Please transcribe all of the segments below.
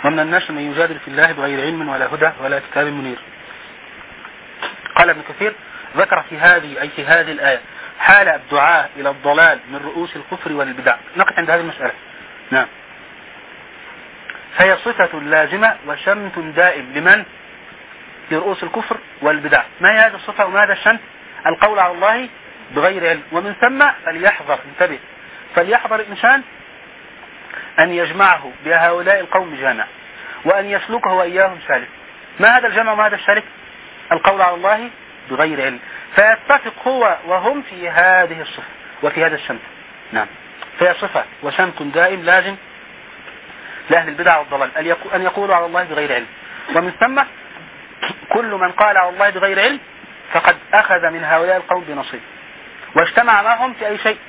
ومن الناس من يجادل في الله بغير علم ولا هدى ولا كتاب منير. قال ابن كثير ذكر في هذه الآية حال الدعاء إلى الضلال من رؤوس الكفر والبدع. نقف عند هذه المسألة. نعم. فهي صفة لازمة وشمت دائم لمن؟ لرؤوس الكفر والبدع. ما هي هذه الصفة وما هذا الشمت؟ القول على الله بغير علم. ومن ثم فليحذر، انتبه، فليحذر الإنسان أن يجمعه بهؤلاء القوم جامع وأن يسلكه وإياهم سالك. ما هذا الجمع وما هذا السالك؟ القول على الله بغير علم. فيتفق هو وهم في هذه الصفة وفي هذا الشمت. نعم. فهي صفة وشمت دائم لازم لأهل البدع والضلال أن يقولوا على الله بغير علم. ومن ثم كل من قال على الله بغير علم فقد أخذ من هؤلاء القوم بنصيب واجتمع معهم في أي شيء،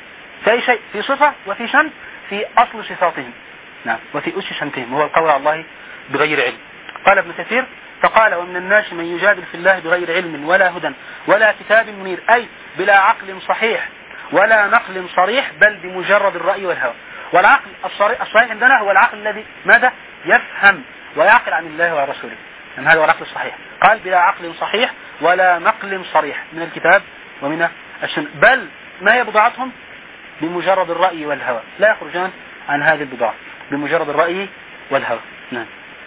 في صفة وفي شمت في أصل صفاتهم. نعم. وفي أس شمتهم هو القول على الله بغير علم. قال ابن كثير فقال ومن الناس من يجادل في الله بغير علم ولا هدى ولا كتاب منير، أي بلا عقل صحيح ولا نقل صريح بل بمجرد الرأي والهوى. والعقل الصحيح عندنا هو العقل الذي ماذا؟ يفهم ويعقل عن الله ورسوله. يعني هذا هو العقل الصحيح. قال بلا عقل صحيح ولا نقل صريح من الكتاب ومن السنة، بل ما هي بضاعتهم؟ بمجرد الرأي والهوى، لا يخرجان عن هذه البضاعة، بمجرد الرأي والهوى. نعم.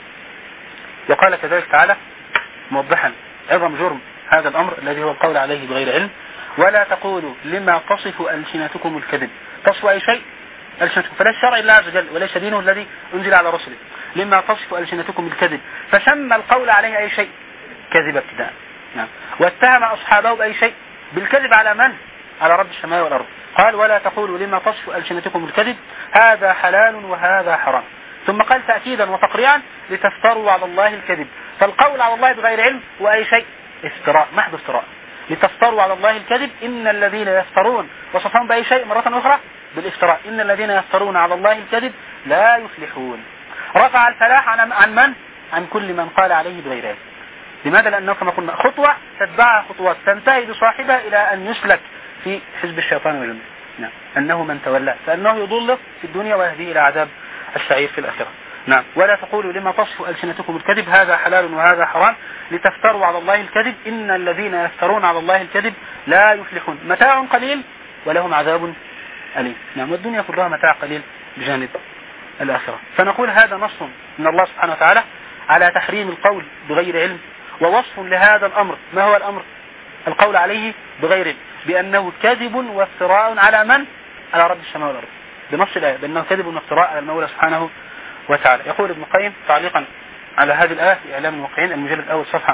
وقال كذلك تعالى موضحا عظم جرم هذا الأمر الذي هو القول عليه بغير علم: ولا تقولوا لما تصف ألسنتكم الكذب. تصف أي شيء ألسنتكم، فلا الشرع الله عز وجل وليس دينه الذي أنزل على رسله. لما تصف ألسنتكم الكذب، فسمى القول عليه أي شيء كذب ابتداء. نعم. واتهم أصحابه بأي شيء؟ بالكذب على من؟ على رب السماء والأرض. قال ولا تقولوا لما تصف ألسنتكم الكذب هذا حلال وهذا حرام. ثم قال تأكيدا وتقريعا لتفتروا على الله الكذب. فالقول على الله بغير علم هو أي شيء؟ افتراء، محض افتراء. لتفتروا على الله الكذب إن الذين يفترون، وصفهم بأي شيء مرة أخرى؟ بالافتراء. إن الذين يفترون على الله الكذب لا يفلحون. رفع الفلاح عن من؟ عن كل من قال عليه بغير علم. لماذا؟ لأنه كما قلنا خطوة تتبعها خطوات تنتهي بصاحبها إلى أن يسلك في حزب الشيطان والجن. نعم. أنه من تولى فأنه يضل في الدنيا ويهدي إلى عذاب السعير في الآخرة. نعم. ولا تقولوا لما تصف ألسنتكم الكذب هذا حلال وهذا حرام لتفتروا على الله الكذب إن الذين يفترون على الله الكذب لا يفلحون. متاع قليل ولهم عذاب أليم. نعم. والدنيا كلها متاع قليل بجانب الآخرة. فنقول هذا نص من الله سبحانه وتعالى على تحريم القول بغير علم، ووصف لهذا الأمر. ما هو الأمر؟ القول عليه بغير علم، بأنه كذب وافتراء على من؟ على رب السماء والأرض، بنص الآية بأنه كذب وافتراء على المولى سبحانه وتعالى. يقول ابن القيم تعليقا على هذه الآية في إعلام الموقعين المجلد الأول صفحة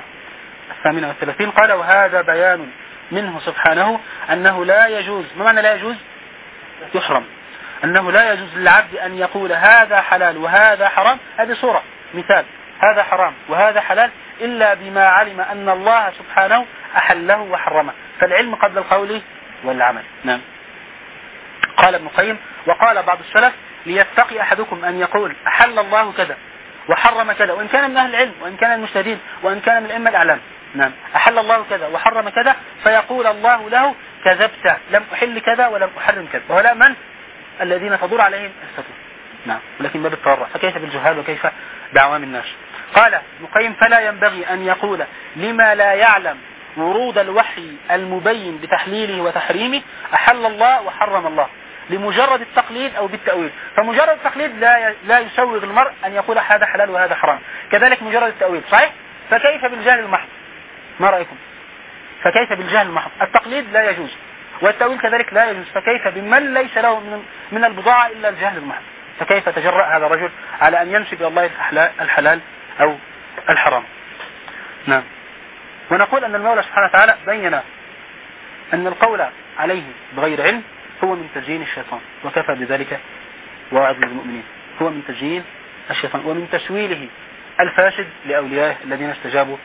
38 قال وهذا بيان منه سبحانه أنه لا يجوز. ما معنى لا يجوز؟ يحرم. أنه لا يجوز للعبد أن يقول هذا حلال وهذا حرام، هذه صورة مثال، هذا حرام وهذا حلال، إلا بما علم أن الله سبحانه أحله وحرمه. فالعلم قبل القول والعمل. نعم. قال ابن القيم وقال بعض السلف ليتقي أحدكم أن يقول أحل الله كذا وحرم كذا، وإن كان من أهل العلم وإن كان المجتهدين وإن كان من الأئمة الأعلام. نعم. أحل الله كذا وحرم كذا، فيقول الله له كذبت، لم أحل كذا ولم أحرم كذا. وهؤلاء من؟ الذين تدور عليهم الفتوى. نعم. ولكن باب التورع، فكيف بالجهال وكيف بعوام الناس؟ قال ابن القيم فلا ينبغي أن يقول لما لا يعلم ورود الوحي المبين بتحليله وتحريمه أحل الله وحرم الله لمجرد التقليد أو بالتأويل. فمجرد التقليد لا يسوغ المرء أن يقول هذا حلال وهذا حرام. كذلك مجرد التأويل صحيح. فكيف بالجهل المحض؟ ما رأيكم؟ فكيف بالجهل المحض؟ التقليد لا يجوز والتأويل كذلك لا يجوز، فكيف بمن ليس له من البضاعة إلا الجهل المحض؟ فكيف تجرأ هذا الرجل على أن ينسب إلى الله الحلال أو الحرام؟ نعم. ونقول أن المولى سبحانه وتعالى بين أن القول عليه بغير علم هو من تزيين الشيطان، وكفى بذلك واعظ للمؤمنين. هو من تزيين الشيطان ومن تسويله الفاسد لأوليائه الذين استجابوا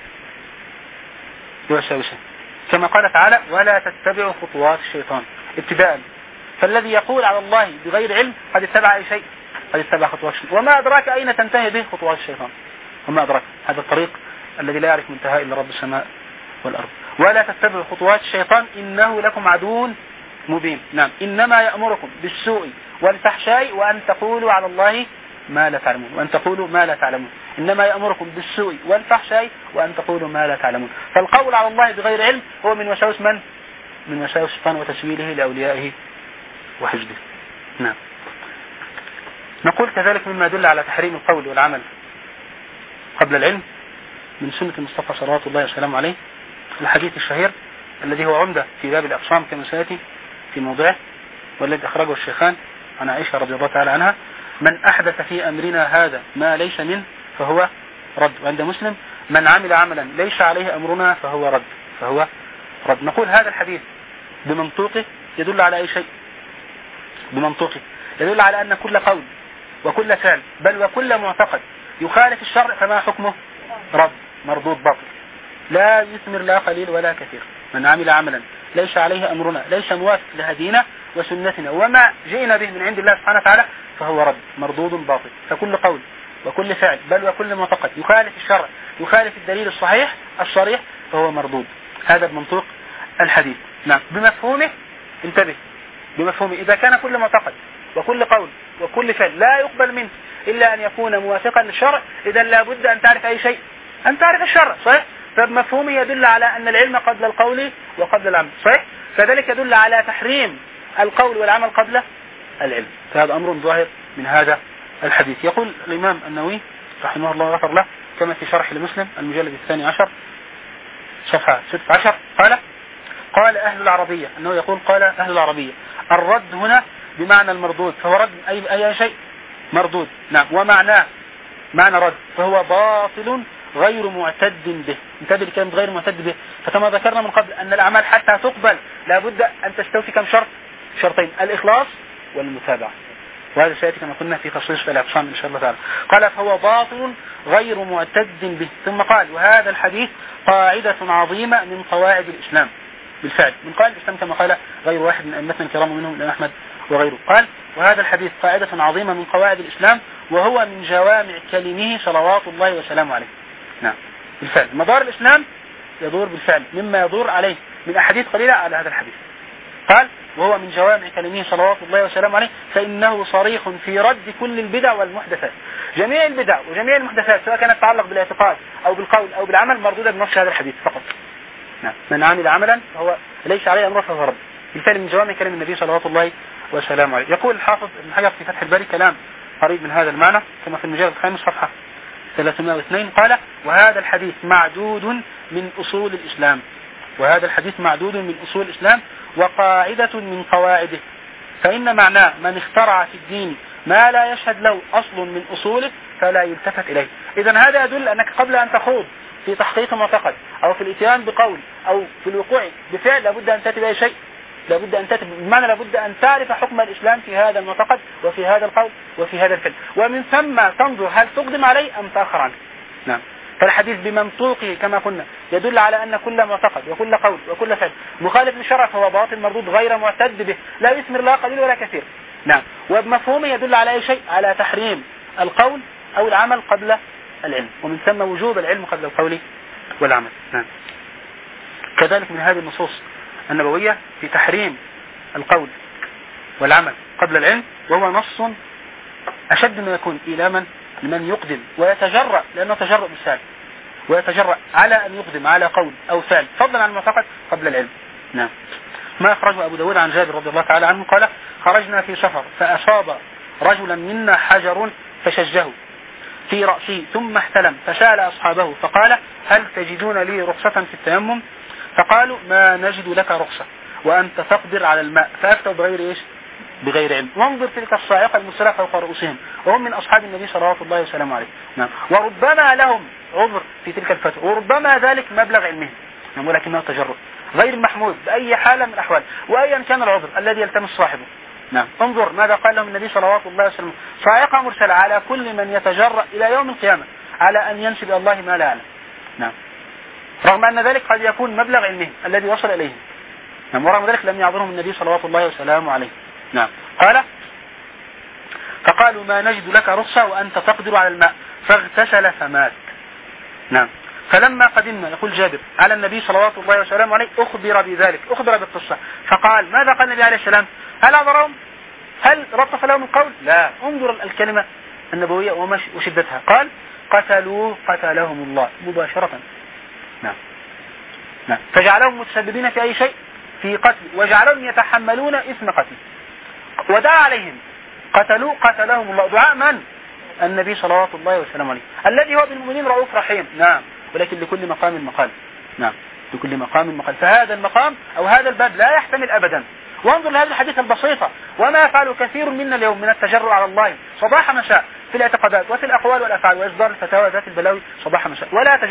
لوساوسه، كما قال تعالى ولا تتبعوا خطوات الشيطان ابتداء. فالذي يقول على الله بغير علم قد اتبع أي شيء؟ قد اتبع خطوات الشيطان. وما أدراك أين تنتهي به خطوات الشيطان؟ وما أدراك هذا الطريق الذي لا يعرف منتهى إلا رب السماء والأرض. ولا تتبعوا خطوات الشيطان إنه لكم عدو مبين. نعم. إنما يأمركم بالسوء والفحشاء وأن تقولوا على الله ما لا تعلمون وأن تقولوا ما لا تعلمون، إنما يأمركم بالسوء والفحشاء وأن تقولوا ما لا تعلمون. فالقول على الله بغير علم هو من وساوس من؟ من وساوس الشيطان وتسويله لأوليائه وحزبه. نعم. نقول كذلك مما يدل على تحريم القول والعمل قبل العلم من سنة المصطفى صلوات الله وسلامه عليه الحديث الشهير الذي هو عمدة في باب الأقسام كما سيأتي في موضعه، والذي أخرجه الشيخان عن عائشة رضي الله تعالى عنها: من أحدث في أمرنا هذا ما ليس منه فهو رد. وعند مسلم: من عمل عملا ليس عليه أمرنا فهو رد. نقول هذا الحديث بمنطوقه يدل على أي شيء؟ بمنطوقه يدل على أن كل قول وكل فعل بل وكل معتقد يخالف الشرع فما حكمه؟ رد، مردود، باطل، لا يثمر لا قليل ولا كثير. من عمل عملا ليس عليه أمرنا، ليس موافق لهدينا وسنتنا وما جئنا به من عند الله سبحانه وتعالى فهو رد، مردود، باطل. فكل قول وكل فعل بل وكل معتقد يخالف الشرع، يخالف الدليل الصحيح الصريح فهو مردود. هذا بمنطوق الحديث. نعم. بمفهومه، انتبه، بمفهومه إذا كان كل معتقد وكل قول وكل فعل لا يقبل منه إلا أن يكون موافقا للشرع، إذا لابد أن تعرف أي شيء، أن تعرف الشرع، صحيح؟ فبمفهومه يدل على أن العلم قبل القول وقبل العمل، صحيح؟ فذلك يدل على تحريم القول والعمل قبل العلم. فهذا أمر ظاهر من هذا الحديث. يقول الإمام النووي رحمه الله غفر له كما في شرح لمسلم المجلد 12 صفحة 16: قال أهل العربية، أنه يقول قال أهل العربية: الرد هنا بمعنى المردود، فهو رد أي شيء مردود. نعم. ومعناه معنى رد فهو باطل غير معتد به. انتبه لكلمة غير معتد به. فكما ذكرنا من قبل أن الأعمال حتى تقبل لابد أن تستوفي كم شرط؟ شرطين: الإخلاص والمتابعة. وهذا سيأتي كما قلنا في خصيص الأقسام إن شاء الله تعالى. قال: فهو باطل غير معتد به. ثم قال: وهذا الحديث قاعدة عظيمة من قواعد الإسلام. بالفعل من قواعد الإسلام كما قال غير واحد من أئمتنا الكرام منهم الإمام أحمد وغيره. قال: وهذا الحديث قاعدة عظيمة من قواعد الإسلام وهو من جوامع كلمه صلوات الله وسلامه عليه. نعم. بالفعل مدار الإسلام يدور بالفعل مما يدور عليه من أحاديث قليلة على هذا الحديث. قال: وهو من جوامع كلمه صلوات الله وسلامه عليه فإنه صريح في رد كل البدع والمحدثات. جميع البدع وجميع المحدثات سواء كانت تتعلق بالاعتقاد أو بالقول أو بالعمل مردودة بنص هذا الحديث فقط. نعم. من عمل عملا فهو ليس عليه أمر فهو رد. بالفعل من جوامع كلام النبي صلوات الله وسلامه عليه. يقول الحافظ ابن حجر في فتح الباري كلام قريب من هذا المعنى كما في المجلد 5 صفحة 302: قال: وهذا الحديث معدود من أصول الإسلام. وهذا الحديث معدود من أصول الإسلام وقاعدة من قواعده، فإن معناه: من اخترع في الدين ما لا يشهد له أصل من أصوله فلا يلتفت إليه. إذن هذا يدل أنك قبل أن تخوض في تحقيق معتقد أو في الاتيان بقول أو في الوقوع بفعل لابد أن تأتي بأي شيء، لابد أن تأتي بمعنى لابد أن تعرف حكم الإسلام في هذا المعتقد وفي هذا القول وفي هذا الفعل، ومن ثم تنظر هل تقدم عليه أم تأخر عنه. نعم. فالحديث بمنطوقه كما قلنا يدل على أن كل معتقد وكل قول وكل فعل مخالف للشرع فهو باطل مردود غير معتد به، لا يثمر لا قليل ولا كثير. نعم. وبمفهومه يدل على أي شيء؟ على تحريم القول أو العمل قبل العلم، ومن ثم وجوب العلم قبل القول والعمل. نعم. كذلك من هذه النصوص النبوية في تحريم القول والعمل قبل العلم، وهو نص أشد ما يكون إيلاما لمن يقدم ويتجرأ، لأنه تجرؤ بالفعل ويتجرأ على أن يقدم على قول أو فعل فضلا عن المعتقد قبل العلم. نعم. ما أخرجه أبو داود عن جابر رضي الله تعالى عنه قال: خرجنا في سفر فأصاب رجلا منا حجر فشجه في رأسه ثم احتلم فسأل أصحابه فقال: هل تجدون لي رخصة في التيمم؟ فقالوا: ما نجد لك رخصة وأنت تقدر على الماء. فأفتوا بغير إيش؟ بغير علم. وانظر تلك الصاعقة المرسلة فوق رؤوسهم وهم من أصحاب النبي صلوات الله وسلامه عليه. نعم. وربما لهم عذر في تلك الفتوى وربما ذلك مبلغ علمهم، نعم، ولكنه تجرؤ غير محمود بأي حالة من الأحوال وأيا كان العذر الذي يلتمس صاحبه. نعم. انظر ماذا قال لهم النبي صلوات الله وسلامه: صاعقة مرسلة على كل من يتجرأ إلى يوم القيامة على أن ينسب إلى الله ما لا يعلم. نعم. رغم أن ذلك قد يكون مبلغ علمهم الذي وصل إليه. نعم. ورغم ذلك لم يعذرهم النبي صلوات الله وسلامه عليه. نعم. قال: فقالوا: ما نجد لك رخصة وأنت تقدر على الماء، فاغتسل فمات. نعم. فلما قدمنا، يقول جابر، على النبي صلوات الله وسلامه عليه أخبر بذلك، أخبر بالقصة، فقال: ماذا قال النبي عليه السلام؟ هل عذرهم؟ هل رطف لهم القول؟ لا. انظر الكلمة النبوية وشدتها. قال قتلوا قتلهم الله مباشرة. نعم. نعم. فجعلهم متسببين في أي شيء في قتل، وجعلهم يتحملون إثم قتل، ودعا عليهم قتلوا قتلهم الله. دعاء من؟ النبي صلوات الله وسلم عليه، الذي هو بالمؤمنين رؤوف رحيم. نعم. ولكن لكل مقام مقال. نعم. لكل مقام مقال. فهذا المقام أو هذا الباب لا يحتمل أبدا. وانظر لهذه الحديث البسيطة، وما يفعل كثير منا اليوم من التجرؤ على الله صباح مساء في الاعتقادات وفي الأقوال والأفعال وإصدار الفتاوى ذات البلاوي صباح مساء،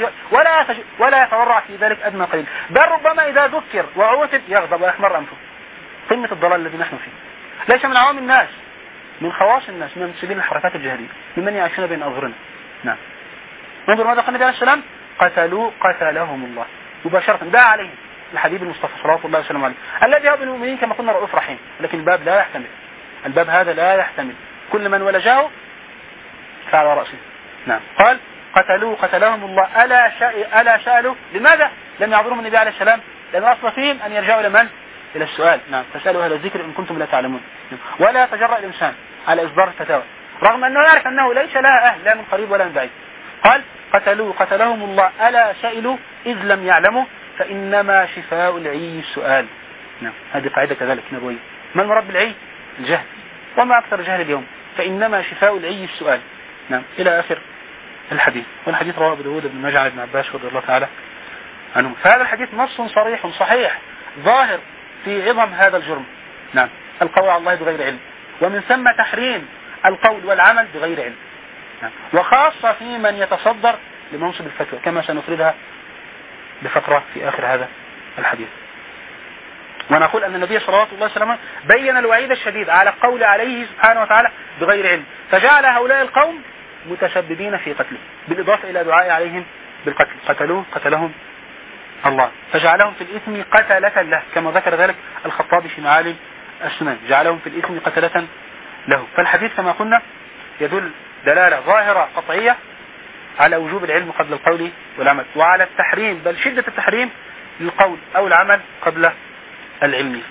ولا يتورع في ذلك أدنى قليل، بل ربما إذا ذكر وعوتب يغضب ويحمر أنفه. قمة الضلال الذي نحن فيه، ليس من عوام الناس، من خواص الناس، من سبيل الحركات الجهادية، ممن يعيشون بين أظهرنا. نعم. انظر ماذا قال النبي عليه السلام: قتلوا قتلهم الله مباشرة، دعا عليهم الحبيب المصطفى صلوات الله وسلم عليه، الذي هو بالمؤمنين كما قلنا رؤوف رحيم. لكن الباب لا يحتمل، الباب هذا لا يحتمل، كل من ولجاه فعلى رأسه. نعم. قال قتلوا قتلهم الله. ألا سألوا لماذا لم يعذرهم النبي عليه السلام؟ لأن أصل فيهم أن يرجعوا إلى من؟ إلى السؤال. نعم. فسألوا أهل الذكر إن كنتم لا تعلمون. ولا يتجرأ الإنسان على إصدار الفتاوى رغم أنه يعرف أنه ليس لها أهل، لا من قريب ولا من بعيد. قال قتلوا قتلهم الله. ألا سئلوا إذ لم يعلموا فإنما شفاء العي السؤال. نعم. هذه قاعدة كذلك نبوية. ما المراد بالعي؟ الجهل، وما أكثر جهل اليوم. فإنما شفاء العي السؤال. نعم. إلى آخر الحديث. والحديث رواه أبو داود بن ماجه عن ابن عباس رضي الله تعالى عنه. فهذا الحديث نص صريح صحيح ظاهر في عظم هذا الجرم. نعم. القول على الله بغير علم، ومن ثم تحريم القول والعمل بغير علم. نعم. وخاصة في من يتصدر لمنصب الفتوى كما سنفردها بفقرة في آخر هذا الحديث. ونقول أن النبي صلى الله عليه وسلم بين الوعيد الشديد على القول عليه سبحانه وتعالى بغير علم، فجعل هؤلاء القوم متسببين في قتله، بالإضافة إلى دعاء عليهم بالقتل. قتلوه قتلهم الله، فجعلهم في الإثم قتلة له، كما ذكر ذلك الخطابي في معالم السنن، جعلهم في الإثم قتلة له. فالحديث كما قلنا يدل دلالة ظاهرة قطعية على وجوب العلم قبل القول والعمل، وعلى التحريم بل شدة التحريم للقول أو العمل قبل العلم.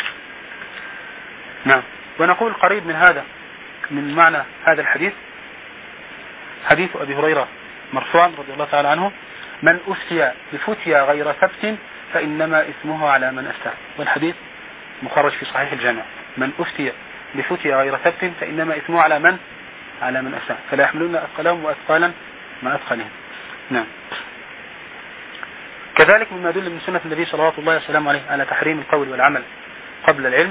نعم. ونقول قريب من هذا من معنى هذا الحديث حديث أبي هريرة مرفوعا رضي الله تعالى عنه: من أفتي بفتيا غير ثبت فإنما إثمه على من أفتى. والحديث مخرج في صحيح الجامع: من أفتي بفتيا غير ثبت فإنما إثمه على من أفتى، فلا يحملون أثقالهم وأثقالا ما أثقالهم. نعم. كذلك مما يدل من سنة النبي صلى الله عليه وسلم على تحريم القول والعمل قبل العلم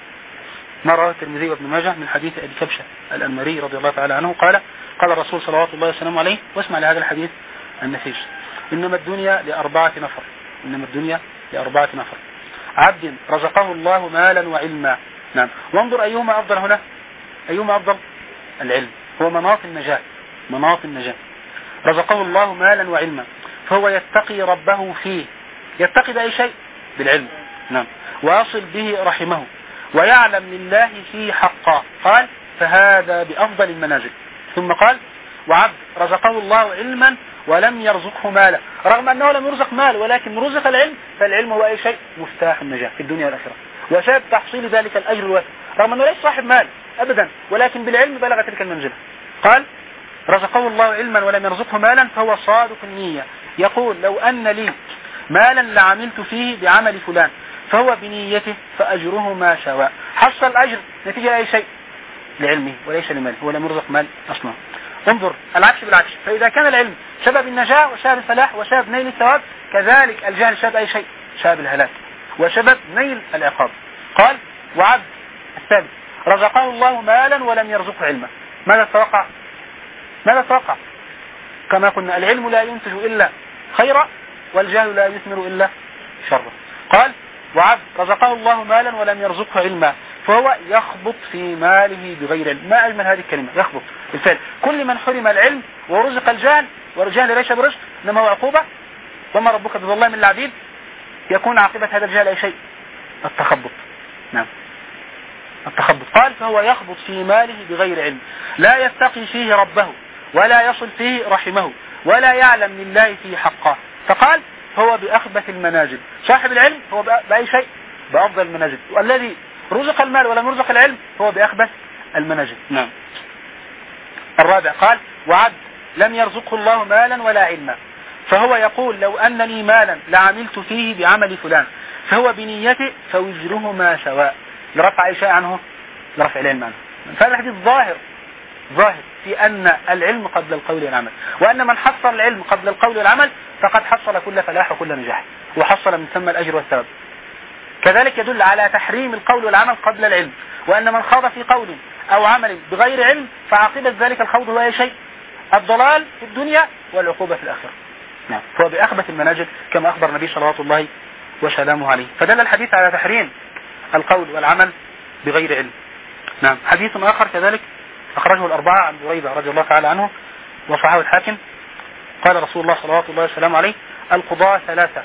ما رواه الترمذي وابن ماجه من حديث أبي كبشة الأنمري رضي الله تعالى عنه قال: قال الرسول صلى الله عليه وسلم عليه، واسمع لهذا الحديث النفيس: إنما الدنيا لأربعة نفر، إنما الدنيا لأربعة نفر: عبد رزقه الله مالا وعلما. نعم. وانظر أيهما أفضل هنا، أيهما أفضل؟ العلم، هو مناط النجاة، مناط النجاة. رزقه الله مالا وعلما فهو يتقي ربه فيه، يتقي بأي شيء؟ بالعلم. نعم. ويصل به رحمه ويعلم لله فيه حقا. قال: فهذا بأفضل المنازل. ثم قال: وعبد رزقه الله علما ولم يرزقه مالا، رغم أنه لم يرزق مال ولكن رزق العلم، فالعلم هو أي شيء؟ مفتاح النجاة في الدنيا والآخرة وسبب تحصيل ذلك الأجر الوافر، رغم أنه ليس صاحب مال أبدا ولكن بالعلم بلغ تلك المنزلة. قال: رزقه الله علما ولم يرزقه مالا فهو صادق النية، يقول: لو أن لي مالا لعملت فيه بعمل فلان، فهو بنيته فأجرهما سواء. حصل الأجر نتيجة أي شيء؟ لعلمه وليس لماله، هو لم يرزق مال أصلا. انظر العكس بالعكس، فإذا كان العلم سبب النجاة وسبب الفلاح وسبب نيل الثواب، كذلك الجهل سبب أي شيء؟ سبب الهلاك وسبب نيل العقاب. قال: وعبد الثالث رزقه الله مالا ولم يرزقه علما. ماذا تتوقع؟ ماذا تتوقع؟ كما قلنا العلم لا ينتج إلا خيرا والجهل لا يثمر إلا شرا. قال: وعبد رزقه الله مالا ولم يرزقه علما فهو يخبط في ماله بغير علم. ما أجمل هذه الكلمة، يخبط بالفعل. كل من حرم العلم ورزق الجهل، والجهل ليس برزق إنما هو عقوبة، وما ربك بظلام للعبيد، يكون عاقبة هذا الجهل أي شيء؟ التخبط. نعم، التخبط. قال: فهو يخبط في ماله بغير علم، لا يتقي فيه ربه ولا يصل فيه رحمه ولا يعلم لله فيه حقا. فقال: هو بأخبث المنازل. صاحب العلم هو بأي شيء؟ بأفضل المنازل، والذي رزق المال ولم يرزق العلم هو بأخبث المنازل. نعم. الرابع قال وعبد لم يرزقه الله مالا ولا علما، فهو يقول لو أن لي مالا لعملت فيه بعمل فلان، فهو بنيته فوزرهما سواء، لرفع أي شيء عنه، لرفع العلم عنه. فهذا الحديث ظاهر في أن العلم قبل القول والعمل، وأن من حصل العلم قبل القول والعمل فقد حصل كل فلاح وكل نجاح، وحصل من ثم الأجر والثواب. كذلك يدل على تحريم القول والعمل قبل العلم، وأن من خاض في قول أو عمل بغير علم فعاقبة ذلك الخوض هو أي شيء، الضلال في الدنيا والعقوبة في الآخرة. نعم، فهو بأخبث المنازل كما أخبر النبي صلوات الله وسلامه عليه. فدل الحديث على تحريم القول والعمل بغير علم. نعم. حديث آخر كذلك أخرجه الأربعة عن بريدة رضي الله تعالى عنه وصححه الحاكم، قال رسول الله صلوات الله وسلامه عليه القضاء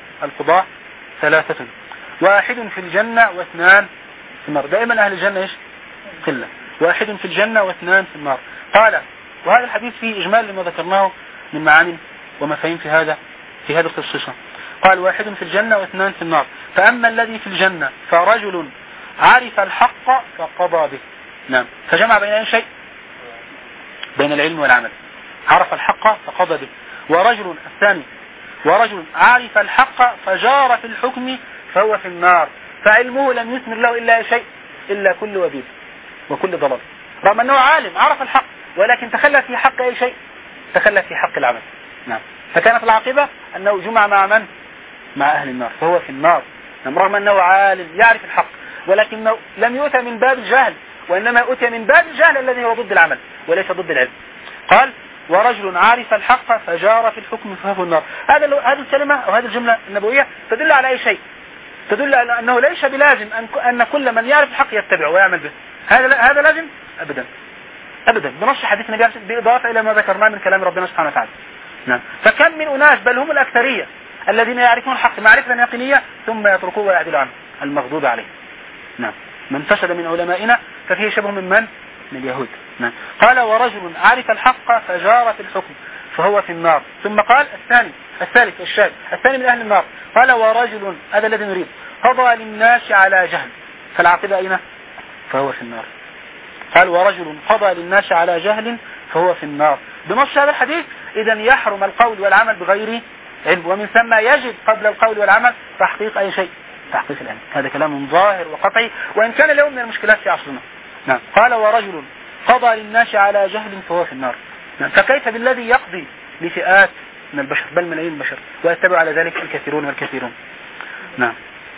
ثلاثة، واحد في الجنة واثنان في النار. دائما أهل الجنة إيش؟ قلة. واحد في الجنة واثنان في النار. قال وهذا الحديث فيه إجمال لما ذكرناه من معاني ومفاهيم في هذه الخصيصة. قال واحد في الجنة واثنان في النار، فأما الذي في الجنة فرجل عرف الحق فقضى به. نعم، فجمع بين أي شيء؟ بين العلم والعمل. عرف الحق فقضى به. ورجل الثاني ورجل عرف الحق فجار في الحكم فهو في النار، فعلمه لم يثمر له إلا شيء إلا كل وبيل وكل ضلال، رغم أنه عالم عرف الحق ولكن تخلى في حق أي شيء، تخلى في حق العمل. نعم، فكانت العاقبة أنه جمع مع من؟ مع أهل النار، فهو في النار. نعم، رغم أنه عالم يعرف الحق ولكنه لم يؤتى من باب الجهل، وإنما أتي من باب الجهل الذي هو ضد العمل وليس ضد العلم. قال ورجل عارف الحق فجار في الحكم فهو في النار. هذه الكلمة أو هذه الجملة النبوية تدل على أي شيء؟ تدل على أنه ليس بلازم أن كل من يعرف الحق يتبعه ويعمل به. هذا لازم؟ أبدا بنص حديث النبي بإضافة إلى ما ذكرناه من كلام ربنا سبحانه وتعالى. نعم، فكم من أناس بل هم الأكثرية الذين يعرفون الحق معرفة يقينية ثم يتركوه ويعدلوا عنه، المغضوب عليه. نعم، من فسد من علمائنا ففيه شبه من اليهود. نعم. قال ورجل عرف الحق فجار في الحكم فهو في النار. ثم قال الثالث الشاذ الثاني من أهل النار، قال ورجل، هذا الذي نريد، قضى للناس على جهل فالعاقبة أين؟ فهو في النار. قال ورجل قضى للناس على جهل فهو في النار. بنص هذا الحديث إذن يحرم القول والعمل بغير علم، ومن ثم يجب قبل القول والعمل تحقيق أي شيء، تحقيق العلم. هذا كلام ظاهر وقطعي وإن كان اليوم من المشكلات في عصرنا. نعم. قال ورجل قضى للناس على جهل فهو في النار. نعم. فكيف بالذي يقضي لفئات من البشر بل ملايين البشر ويتبع على ذلك الكثيرون والكثيرون. نعم.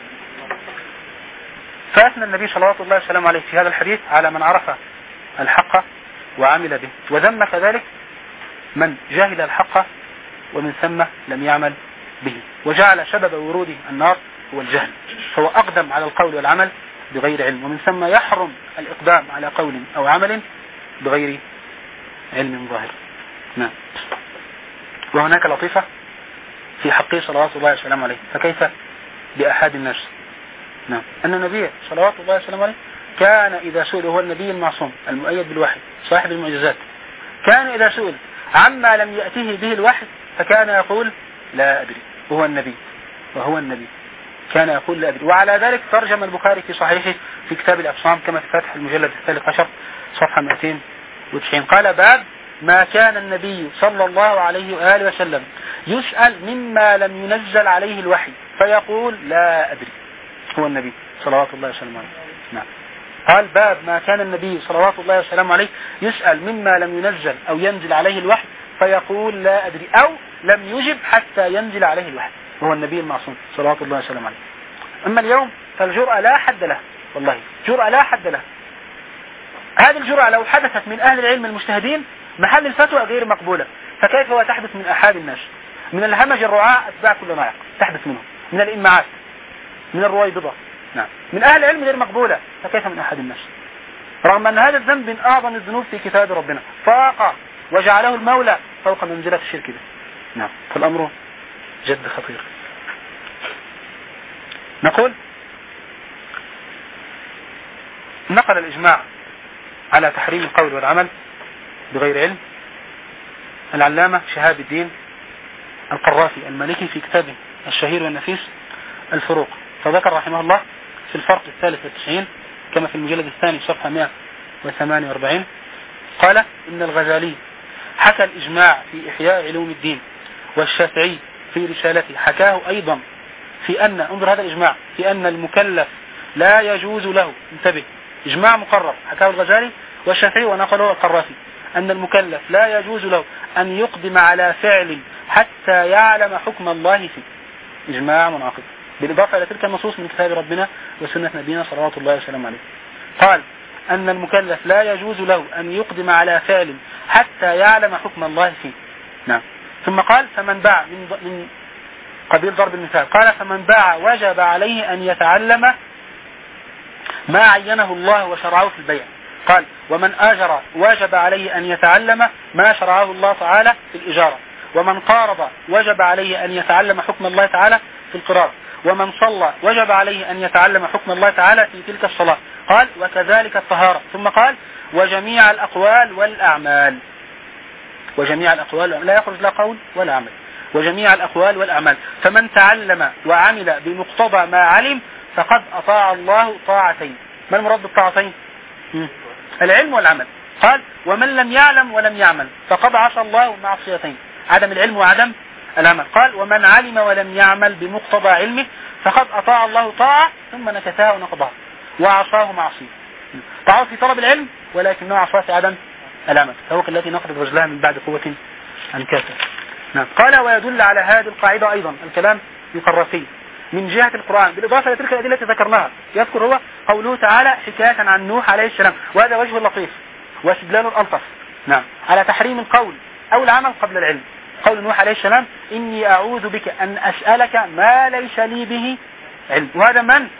فأثنى النبي صلى الله عليه وسلم عليه في هذا الحديث على من عرف الحق وعمل به، وذم كذلك من جهل الحق ومن ثم لم يعمل به، وجعل سبب ورود النار هو الجهل، فهو أقدم على القول والعمل بغير علم، ومن ثم يحرم الإقدام على قول أو عمل بغير علم ظاهر. نعم. وهناك لطيفة في حقه صلوات الله وسلم عليه، فكيف بأحد الناس؟ نعم. أن النبي صلوات الله وسلم عليه كان إذا سئل، هو النبي المعصوم المؤيد بالوحي صاحب المعجزات، كان إذا سئل عما لم يأته به الوحي فكان يقول لا أدري، وهو النبي كان يقول لا أدري. وعلى ذلك ترجم البخاري في صحيحه في كتاب الأبصام كما في فتح المجلد 13 صفحة 290 قال باب ما كان النبي صلى الله عليه وآله وسلم يسأل مما لم ينزل عليه الوحي فيقول لا أدري، هو النبي صلوات الله وسلم عليه. نعم. قال باب ما كان النبي صلوات الله وسلم عليه يسأل مما لم ينزل أو ينزل عليه الوحي فيقول لا أدري، أو لم يجب حتى ينزل عليه الوحي، هو النبي المعصوم صلوات الله وسلم عليه. أما اليوم فالجرأة لا حد له، والله جرأة لا حد له. هذه الجرأة لو حدثت من أهل العلم المجتهدين محل الفتوى غير مقبولة، فكيف هو تحدث من أحد الناس، من الهمج الرعاة أتباع كل ناعق تحدث منهم، من الإمعات، من الرويبضة. نعم. من أهل العلم غير مقبولة، فكيف من أحد الناس؟ رغم أن هذا الذنب من أعظم الذنوب في كتاب ربنا، فاق وجعله المولى فوق منزلة الشرك به. نعم. فالأمر جد خطير. نقول نقل الإجماع على تحريم القول والعمل بغير علم العلامة شهاب الدين القرافي المالكي في كتابه الشهير والنفيس الفروق، فذكر رحمه الله في الفرق 93 كما في المجلد الثاني صفحة 148 قال إن الغزالي حكى الإجماع في إحياء علوم الدين، والشافعي في رسالته حكاه أيضا في أن، انظر هذا الإجماع، في أن المكلف لا يجوز له، انتبه، إجماع مقرر حكاه الغزالي والشافعي ونقله القرافي، أن المكلف لا يجوز له أن يقدم على فعل حتى يعلم حكم الله فيه، إجماع منعقد، بالإضافة إلى تلك النصوص من كتاب ربنا وسنة نبينا صلوات الله وسلامه عليه. قال أن المكلف لا يجوز له أن يقدم على فعل حتى يعلم حكم الله فيه. نعم. ثم قال فمن باع من قبيل ضرب المثال، قال فمن باع وجب عليه أن يتعلم ما عينه الله وشرعه في البيع. قال ومن آجر وجب عليه أن يتعلم ما شرعه الله تعالى في الإجارة. ومن قارض وجب عليه أن يتعلم حكم الله تعالى في القراض. ومن صلى وجب عليه أن يتعلم حكم الله تعالى في تلك الصلاة. قال وكذلك الطهارة. ثم قال وجميع الأقوال والأعمال. وجميع الأقوال لا يخرج لا قول ولا عمل، وجميع الأقوال والأعمال. فمن تعلم وعمل بمقتضى ما علم فقد أطاع الله طاعتين. ما المراد بالطاعتين؟ العلم والعمل. قال ومن لم يعلم ولم يعمل فقد عصى الله معصيتين، عدم العلم وعدم العمل. قال ومن علم ولم يعمل بمقتضى علمه فقد أطاع الله طاعة ثم نكثها ونقضها وعصاه معصية. طاعه في طلب العلم ولكنه عصاه في عدم العمل، فهو التي نقضت رجلها من بعد قوة أنكاثا. نعم. قال ويدل على هذه القاعدة أيضا الكلام القرافي من جهة القرآن بالإضافة إلى تلك الأدلة التي ذكرناها. يذكر هو قوله تعالى حكاية عن نوح عليه السلام، وهذا وجه اللطيف واستدلال الألطف. نعم. على تحريم القول أو العمل قبل العلم. قول نوح عليه السلام إني أعوذ بك أن أسألك ما ليس لي به علم. وهذا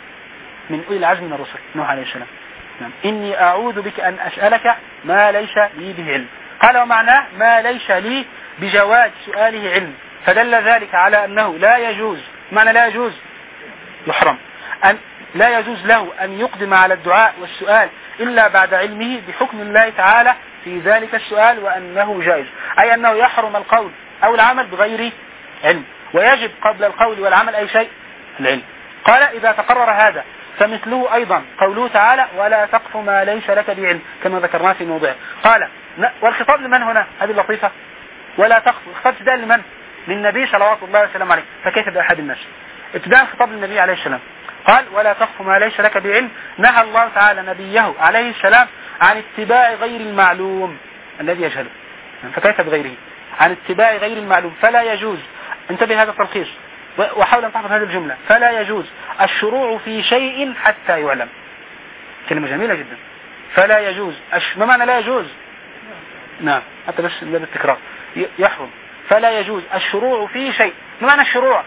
من أولي العزم من الرسل نوح عليه السلام. نعم. إني أعوذ بك أن أسألك ما ليس لي به علم. قال ومعناه ما ليس لي بجواز سؤاله علم، فدل ذلك على أنه لا يجوز، معنى لا يجوز يحرم، أن لا يجوز له أن يقدم على الدعاء والسؤال إلا بعد علمه بحكم الله تعالى في ذلك السؤال وأنه جائز، أي أنه يحرم القول أو العمل بغير علم، ويجب قبل القول والعمل أي شيء العلم. قال إذا تقرر هذا فمثله أيضا قوله تعالى ولا تقف ما ليس لك بعلم كما ذكرناه في موضعه. قال والخطاب لمن هنا؟ هذه اللطيفة، ولا تقف، خطاب ابتداء لمن؟ للنبي صلوات الله وسلامه عليه، فكيف بأحد الناس؟ ابتداء خطاب للنبي عليه السلام. قال ولا تقف ما ليس لك بعلم، نهى الله تعالى نبيه عليه السلام عن اتباع غير المعلوم الذي يجهله، فكيف بغيره؟ عن اتباع غير المعلوم. فلا يجوز، انتبه هذا التلخيص وحاول أن تحفظ هذه الجملة، فلا يجوز الشروع في شيء حتى يعلم. كلمة جميلة جدا. فلا يجوز ما معنى لا يجوز؟ نعم، حتى بس بالتكرار يحرم. فلا يجوز الشروع في شيء. ما معنى الشروع؟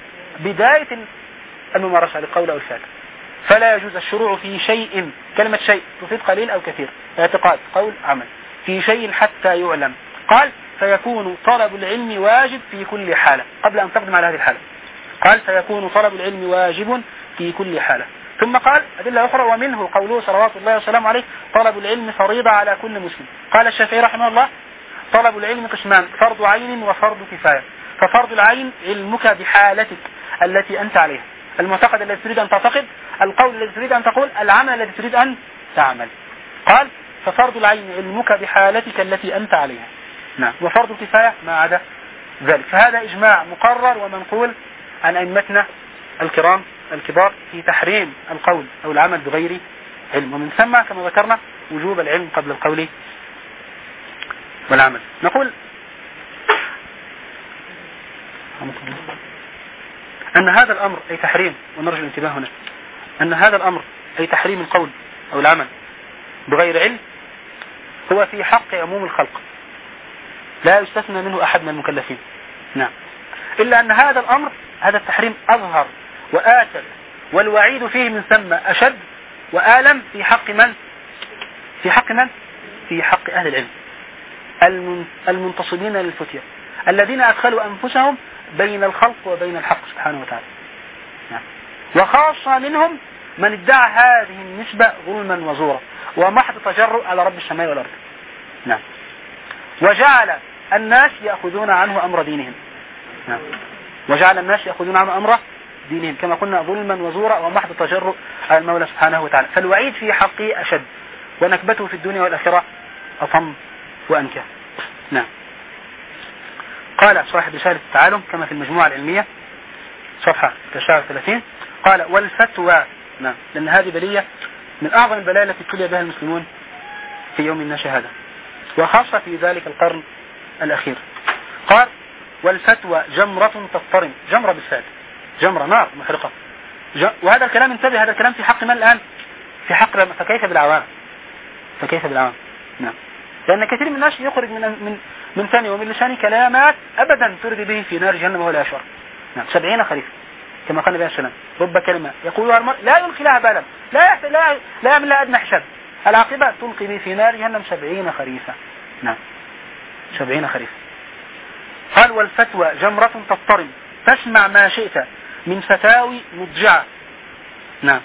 بداية الممارسة للقول أو الفعل. فلا يجوز الشروع في شيء، كلمة شيء تفيد قليل أو كثير، اعتقاد قول عمل، في شيء حتى يعلم. قال فيكون طلب العلم واجب في كل حالة. قبل أن تقدم على هذه الحالة قال فيكون طلب العلم واجب في كل حالة. ثم قال أدلة أخرى ومنه قوله صلوات الله وسلامه عليه طلب العلم فريضة على كل مسلم. قال الشافعي رحمه الله طلب العلم قسمان، فرض عين وفرض كفاية. ففرض العين علمك بحالتك التي أنت عليها، المعتقد الذي تريد أن تعتقد، القول الذي تريد أن تقول، العمل الذي تريد أن تعمل. قال ففرض العين علمك بحالتك التي أنت عليها. نعم. وفرض الكفاية ما عدا ذلك. فهذا إجماع مقرر ومنقول عن أئمتنا الكرام الكبار في تحريم القول أو العمل بغير علم، ومن ثم كما ذكرنا وجوب العلم قبل القول والعمل. نقول أن هذا الأمر أي تحريم، ونرجو الانتباه هنا، أن هذا الأمر أي تحريم القول أو العمل بغير علم هو في حق عموم الخلق، لا يستثنى منه أحد من المكلفين. نعم. إلا أن هذا الأمر، هذا التحريم أظهر وآكل، والوعيد فيه من ثم أشد وآلم في حق من؟ في حق من؟ في حق أهل العلم المنتصبين للفتية، الذين أدخلوا أنفسهم بين الخلق وبين الحق سبحانه وتعالى. نعم. وخاصة منهم من ادعى هذه النسبة ظلما وزورا ومحض تجرؤ على رب السماء والأرض. نعم. وجعل الناس يأخذون عنه أمر دينهم. نعم. وجعل الناس يأخذون عنه أمر دينهم كما قلنا ظلما وزورا ومحض تجرؤ على المولى سبحانه وتعالى. فالوعيد في حقه أشد، ونكبته في الدنيا والآخرة أطم وأنكى. نعم. قال صاحب رسالة التعالم كما في المجموعة العلمية صفحة 39 قال والفتوى، نعم، لأن هذه بلية من أعظم البلايا التي ابتلي بها المسلمون في يوم النشر هذا، وخاصة في ذلك القرن الأخير. قال والفتوى جمرة تضطرم، جمرة بالفعل، جمرة نار محرقة. وهذا الكلام، انتبه، هذا الكلام في حق من الآن؟ في حق، فكيف بالعوام؟ فكيف بالعوام؟ نعم، لأن كثير من الناس يخرج من ثاني ومن لسانه كلامات أبدا ترد به في نار جهنم ولا يشعر. نعم، 70 خريف كما قال النبي صلى الله عليه وسلم، رب كلمة يقولها المرء لا يلقي لها بالا، لا يعمل لها أدنى حساب، العاقبة تلقي به في نار جهنم 70 خريفا. نعم، 70 خريفا. قال والفتوى جمرة تضطرم تسمع ما شئت من فتاوي مضجعة. نعم،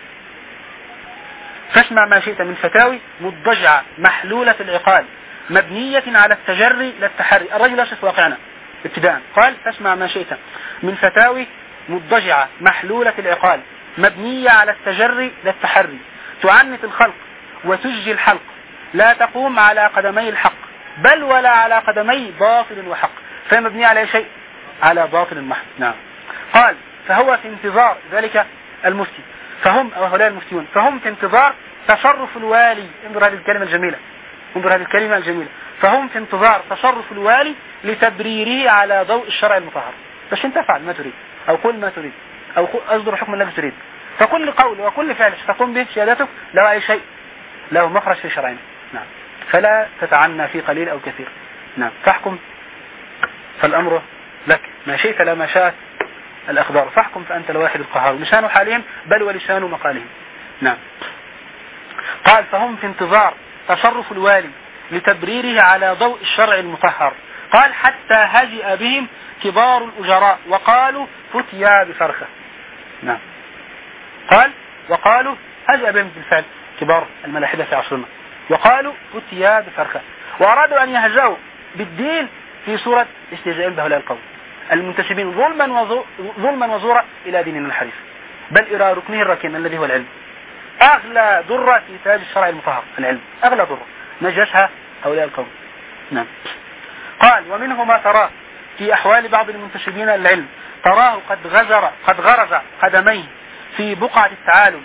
تسمع ما شئت من فتاوي مضجعة محلولة العقال مبنية على التجري للتحري. الرجل يصف واقعنا ابتداء، قال تسمع ما شئت من فتاوي مضجعة محلولة العقال مبنية على التجري للتحري تعنت الخلق وتجزي الحلق لا تقوم على قدمي الحق بل ولا على قدمي باطل وحق، فهي مبنية على شيء، على باطل محض. نعم. قال فهو في انتظار ذلك المفتي، فهم أو هؤلاء المفتيون فهم في انتظار تصرف الوالي. انظر هذه الكلمة الجميلة، انظر هذه الكلمة الجميلة، فهم في انتظار تصرف الوالي لتبريره على ضوء الشرع المطهر. بس انت فعل ما تريد أو قل ما تريد أو أصدر حكم الذي تريد، فكل قول وكل فعل ستقوم به شهادتك له أي شيء، له مخرج في شرعنا. نعم، فلا تتعنى في قليل أو كثير. نعم، تحكم فالأمر لك، ما شئت لا ما شاءت الأخبار، فاحكم فأنت الواحد القهار، لسان حالهم بل ولسان مقالهم. نعم. قال فهم في انتظار تصرف الوالي لتبريره على ضوء الشرع المطهر. قال حتى هجئ بهم كبار الأجراء وقالوا فتيا بفرخة. نعم، قال وقالوا هجئ بهم بالفعل كبار الملاحدة في عصرنا وقالوا فتيا بفرخة، وأرادوا أن يهجأوا بالدين في صورة استهزاء بهؤلاء القوم المنتسبين ظلما وزورا إلى ديننا الحريف، بل إلى ركنه الركين الذي هو العلم. أغلى ضرة في تاج الشرع المطهر العلم، أغلى ضرة نجسها هؤلاء القوم. نعم. قال ومنه ما تراه في أحوال بعض المنتسبين للعلم، تراه قد غرز قدميه في بقعة التعالم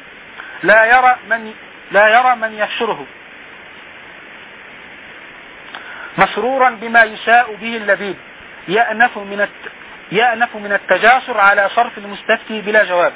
لا يرى من يحشره مسرورا بما يساء به اللبيب يأنف من التجاسر على صرف المستفتي بلا جواب.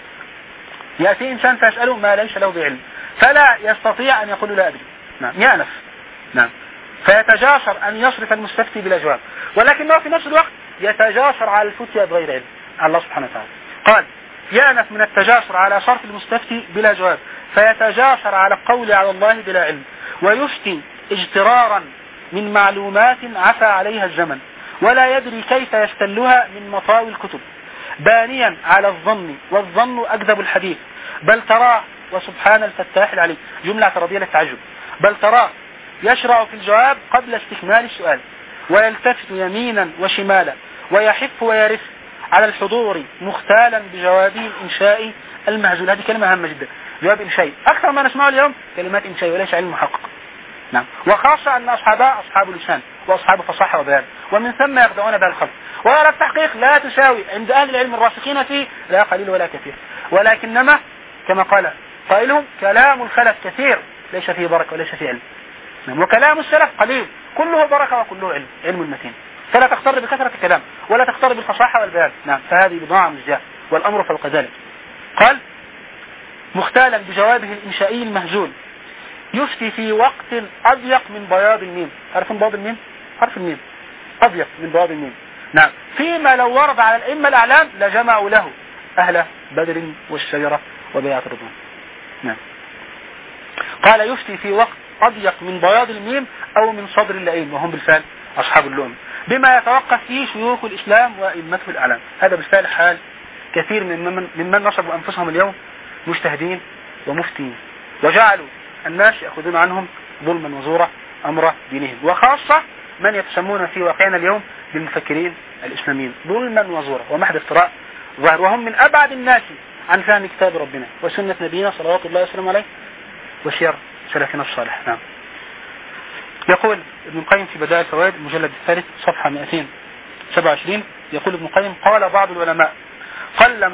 يأتي إنسان تسأله ما ليس له بعلم فلا يستطيع أن يقول لا أدري. نعم، يأنف. نعم، فيتجاسر أن يصرف المستفتي بلا جواب، ولكنه في نفس الوقت يتجاسر على الفتية بغير علم على الله سبحانه وتعالى. قال يأنف من التجاسر على صرف المستفتي بلا جواب فيتجاسر على القول على الله بلا علم، ويفتي اجترارا من معلومات عفى عليها الزمن ولا يدري كيف يستلها من مطاوي الكتب، بانيا على الظن والظن أكذب الحديث، بل تراه وسبحان الفتاح العليم، جملة اعتراضية للتعجب، بل تراه يشرع في الجواب قبل استكمال السؤال ويلتفت يمينا وشمالا ويحف ويرف على الحضور مختالا بجوابه الإنشائي المهزول. هذه كلمة هامة جدا، جواب إنشائي، أكثر ما نسمعه اليوم كلمات إنشائي وليس علم محقق. نعم، وخاصة أن أصحابها أصحاب لسان وأصحاب فصاحة وبيان، ومن ثم يخدعون بها الخلق، ويرى التحقيق لا تساوي عند أهل العلم الراسخين فيه لا قليل ولا كثير، ولكنما كما قال قائلهم كلام الخلف كثير ليس فيه بركة وليس فيه علم. نعم، وكلام السلف قليل كله بركة وكله علم المتين، فلا تختار بكثرة الكلام ولا تختار بالفصاحة والبيان. نعم، فهذه بضاعة مزجاة والأمر فوق ذلك. قال مختالا بجوابه الإنشائي المهزول يفتي في وقت أضيق من بياض الميم. عارفين بياض الميم؟ حرف الميم أضيق من بياض الميم. نعم، فيما لو ورد على الأئمة الأعلام لجمعوا له أهل بدر والشجرة وبيعة الرضوان. نعم، قال يفتي في وقت أضيق من بياض الميم أو من صدر اللئيم، وهم بالفعل أصحاب اللؤم، بما يتوقف فيه شيوخ الإسلام وأئمته الأعلام. هذا بالفعل حال كثير ممن نصبوا أنفسهم اليوم مجتهدين ومفتين، وجعلوا الناس يأخذون عنهم ظلما وزورا أمر دينهم، وخاصة من يتسمون في واقعنا اليوم بالمفكرين الإسلاميين ظلما وزورا ومحض افتراء ظاهر، وهم من أبعد الناس عن فهم كتاب ربنا وسنة نبينا صلوات الله وسلم عليه وسير سلفنا الصالح. نعم. يقول ابن القيم في بدائع الفوائد المجلد الثالث صفحة 27 يقول ابن القيم: قال بعض العلماء: قل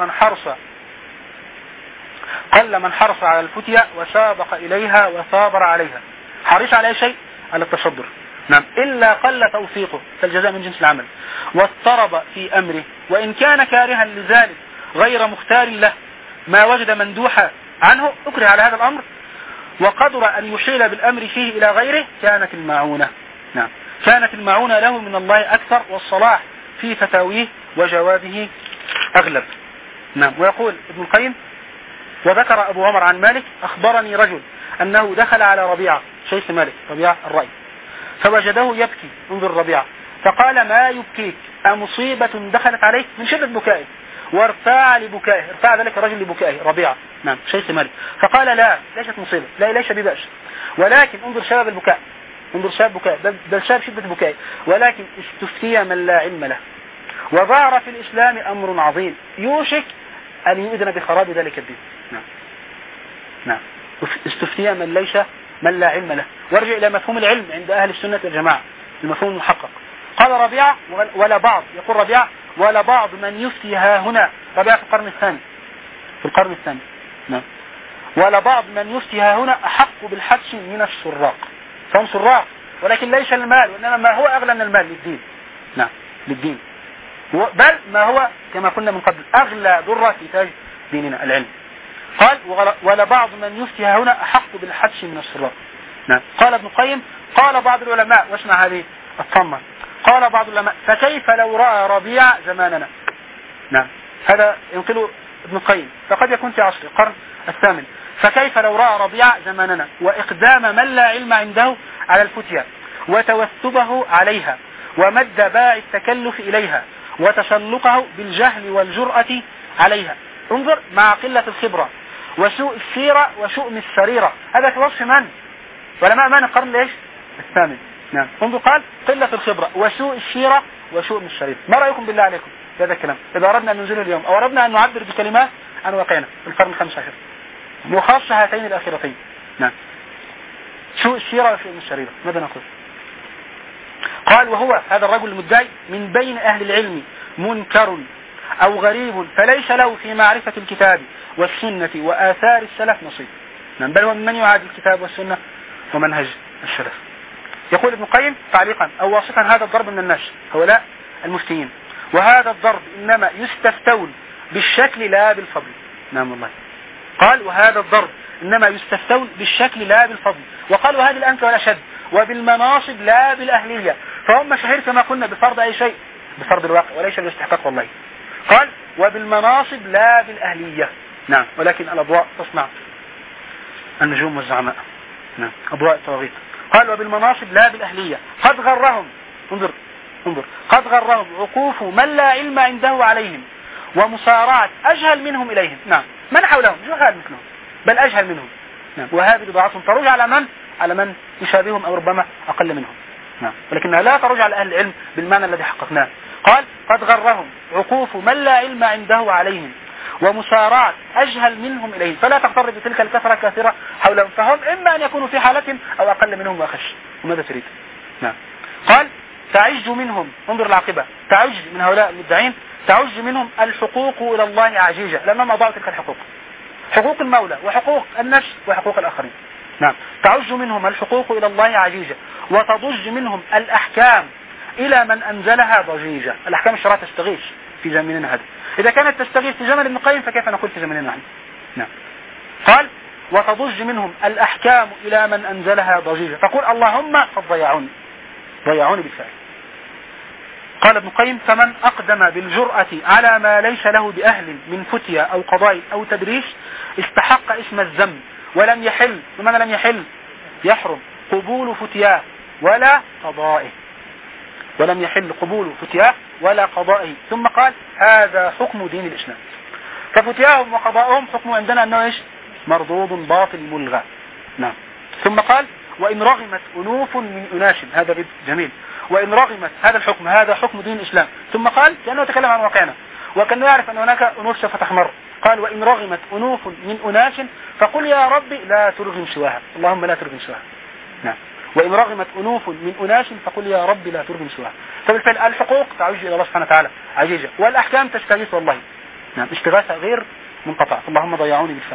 من حرص على الفتية وسابق إليها وثابر عليها. حريص على أي شيء؟ على التصدر. نعم. إلا قل توفيقه، فالجزاء من جنس العمل. واضطرب في أمره، وإن كان كارها لذلك غير مختار له، ما وجد مندوحا عنه أكره على هذا الأمر، وقدر أن يحيل بالأمر فيه إلى غيره، كانت المعونة. نعم. كانت المعونة له من الله أكثر، والصلاح في فتاويه وجوابه أغلب. نعم. ويقول ابن القيم: وذكر أبو عمر عن مالك: أخبرني رجل أنه دخل على ربيعة شيخ مالك، ربيعة الرأي، فوجده يبكي. انظر ربيعة. فقال: ما يبكيك؟ أمصيبة دخلت عليك؟ من شدة بكائه وارتاع لبكائه، ارتاع ذلك الرجل لبكائه، ربيعة. نعم. شيخ مالك. فقال: لا، ليست مصيبة، لا، ليس ببأس، ولكن انظر شباب البكاء، انظر شباب بكاء، بل شباب شدة بكائه، ولكن استفتي من لا علم له، وظهر في الإسلام أمر عظيم يوشك أن يؤذن بخراب ذلك الدين. نعم. نعم. استفتي من لا علم له. وارجع إلى مفهوم العلم عند أهل السنة والجماعة، المفهوم المحقق. قال ربيعة: ولا بعض، يقول ربيعة: ولا بعض من يفتي ها هنا. ربيعة في القرن الثاني. نعم. ولا بعض من يفتي ها هنا أحق بالحبس من السراق. فهم سراق، ولكن ليس المال، وإنما ما هو أغلى من المال للدين. نعم. للدين، بل ما هو كما قلنا من قبل أغلى ذرة في تاج ديننا، العلم. قال: ولا بعض من يفتي ها هنا أحق بالحبس من السراق. نعم. قال ابن القيم: قال بعض العلماء، واسمع هذه الطمة، قال بعض العلماء: فكيف لو رأى ربيع زماننا. نعم. هذا ينقله ابن القيم، فقد يكون في عصر القرن الثامن. فكيف لو رأى ربيع زماننا وإقدام من لا علم عنده على الفتية وتوثبه عليها ومد باع التكلف إليها وتسلقه بالجهل والجرأة عليها. انظر، مع قلة الخبرة وسوء السيرة وشؤم السريرة. هذا في وصف من؟ علماء من القرن ليش؟ الثامن. نعم. انظر، قال: قلة الخبرة وسوء السيرة وشؤم السريرة. ما رأيكم بالله عليكم هذا الكلام إذا أردنا أن ننزله اليوم، أو أردنا أن نعبر بكلمات عن واقعنا في القرن ال15، وخاصة هاتين الأخيرتين؟ نعم. سوء السيرة وشؤم السريرة، ماذا نقول؟ قال: وهو هذا الرجل المدعي من بين أهل العلم منكر أو غريب، فليس له في معرفة الكتاب والسنة وآثار السلف نصيب. نعم. بل هو من يعادي الكتاب والسنة ومنهج السلف. يقول ابن القيم تعليقا أو واصفا هذا الضرب من الناس هؤلاء المفتيين: وهذا الضرب إنما يستفتون بالشكل لا بالفضل. نعم والله. قال: وهذا الضرب إنما يستفتون بالشكل لا بالفضل. وقال: وهذه الأنكى والأشد، وبالمناصب لا بالأهلية. فهم مشاهير كما قلنا بفرض أي شيء، بفرض الواقع وليس بالاستحقاق والله. قال: وبالمناصب لا بالأهلية. نعم. ولكن الأضواء تصنع النجوم والزعماء. نعم. أضواء الطواغيت. قال: وبالمناصب لا بالأهلية. قد غرهم، انظر، قد غرهم عقوف من لا علم عنده عليهم ومسارعة أجهل منهم إليهم. نعم. من حولهم جهال مثلهم، بل أجهل منهم. نعم. وهذه بضاعتهم تروج على من يشابههم أو ربما أقل منهم. نعم. ولكنها لا تروج على أهل العلم بالمعنى الذي حققناه. قال: قد غرهم عقوف من لا علم عنده عليهم ومسارعة أجهل منهم إليه. فلا تغتر بتلك الكثرة كثيرة حولهم، فهم إما أن يكونوا في حالة أو أقل منهم وأخش. وماذا تريد؟ نعم. قال: تعج منهم، انظر العاقبة، تعج من هؤلاء المدعين، تعج منهم الحقوق إلى الله عجيجة، لأنهم أضاعوا تلك الحقوق، حقوق المولى وحقوق النفس وحقوق الآخرين. نعم. تعج منهم الحقوق إلى الله عجيجة، وتضج منهم الأحكام إلى من أنزلها ضجيجة. الأحكام الشرعية تستغيث في زمننا هذا. إذا كانت تستغيث في زمن ابن القيم فكيف نقول في زمننا نحن؟ نعم. قال: وتضج منهم الأحكام إلى من أنزلها ضجيجة، تقول: اللهم قد ضيعوني بالفعل. قال ابن القيم: فمن أقدم بالجرأة على ما ليس له بأهل من فتية أو قضاء أو تدريس استحق اسم الذنب، ولم يحل، ومن لم يحل يحرم قبول فتياه ولا قضائه، ولم يحل قبول فتياه ولا قضائه. ثم قال: هذا حكم دين الإسلام. ففتياهم وقضاءهم حكم عندنا أنه إيش؟ مردود باطل ملغى. نعم. ثم قال: وإن رغمت أنوف من أناس، هذا بد جميل، وإن رغمت هذا الحكم، هذا حكم دين الإسلام. ثم قال كأنه يتكلم عن واقعنا وكأنه يعرف أن هناك أنوف سوف تحمر. قال: وإن رغمت أنوف من أناس فقل يا ربي لا ترغم سواها، اللهم لا ترغم سواها. نعم. وإن رغمت أنوف من أناس فقل يا رب لا ترغم سواها. فبالفعل الحقوق تعج إلى الله سبحانه وتعالى عجيجة، والأحكام تستغيث والله. نعم، استغاثة غير منقطعة. اللهم ضيعوني بالفعل.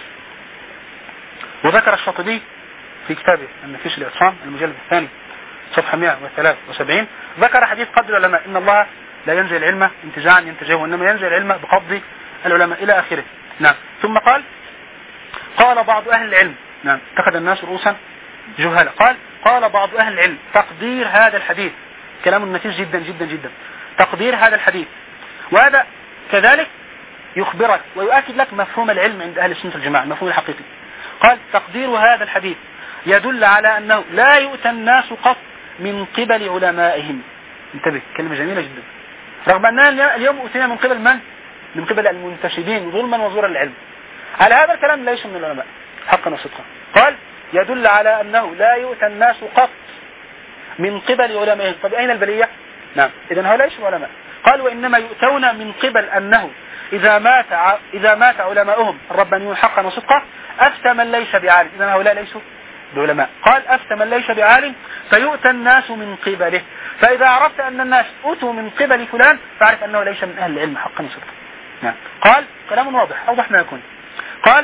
وذكر الشاطبي في كتابه النفيس الإعصام المجلد الثاني صفحة 173 ذكر حديث قبض العلماء: إن الله لا ينزل العلم انتزاعا ينتزعه، وإنما ينزل العلم بقبض العلماء إلى آخره. نعم. ثم قال بعض أهل العلم، نعم، اتخذ الناس رؤوسا جهالا، قال بعض أهل العلم تقدير هذا الحديث كلام نفيس جدا جدا جدا. تقدير هذا الحديث، وهذا كذلك يخبرك ويؤكد لك مفهوم العلم عند أهل السنة والجماعة، المفهوم الحقيقي. قال: تقدير هذا الحديث يدل على أنه لا يؤتى الناس قط من قبل علمائهم. انتبه، كلمة جميلة جدا. رغم أننا اليوم أتينا من قبل من؟ من قبل المنتسبين ظلما وزورا للعلم. على هذا الكلام ليس من العلماء حقا وصدقا. قال: يدل على أنه لا يؤتى الناس قط من قبل علمائهم. طب أين البلية؟ نعم، إذن هؤلاء ليسوا علماء. قال: وإنما يؤتون من قبل أنه إذا مات علماؤهم الربانيون حقا وصدقا أفتى من ليس بعالم. إذن هؤلاء ليسوا بعلماء. قال: أفتى من ليس بعالم فيؤتى الناس من قبله. فإذا عرفت أن الناس أتوا من قبل فلان فاعرف أنه ليس من أهل العلم حقا وصدقا. نعم. قال: كلام واضح، أوضح ما يكون. قال: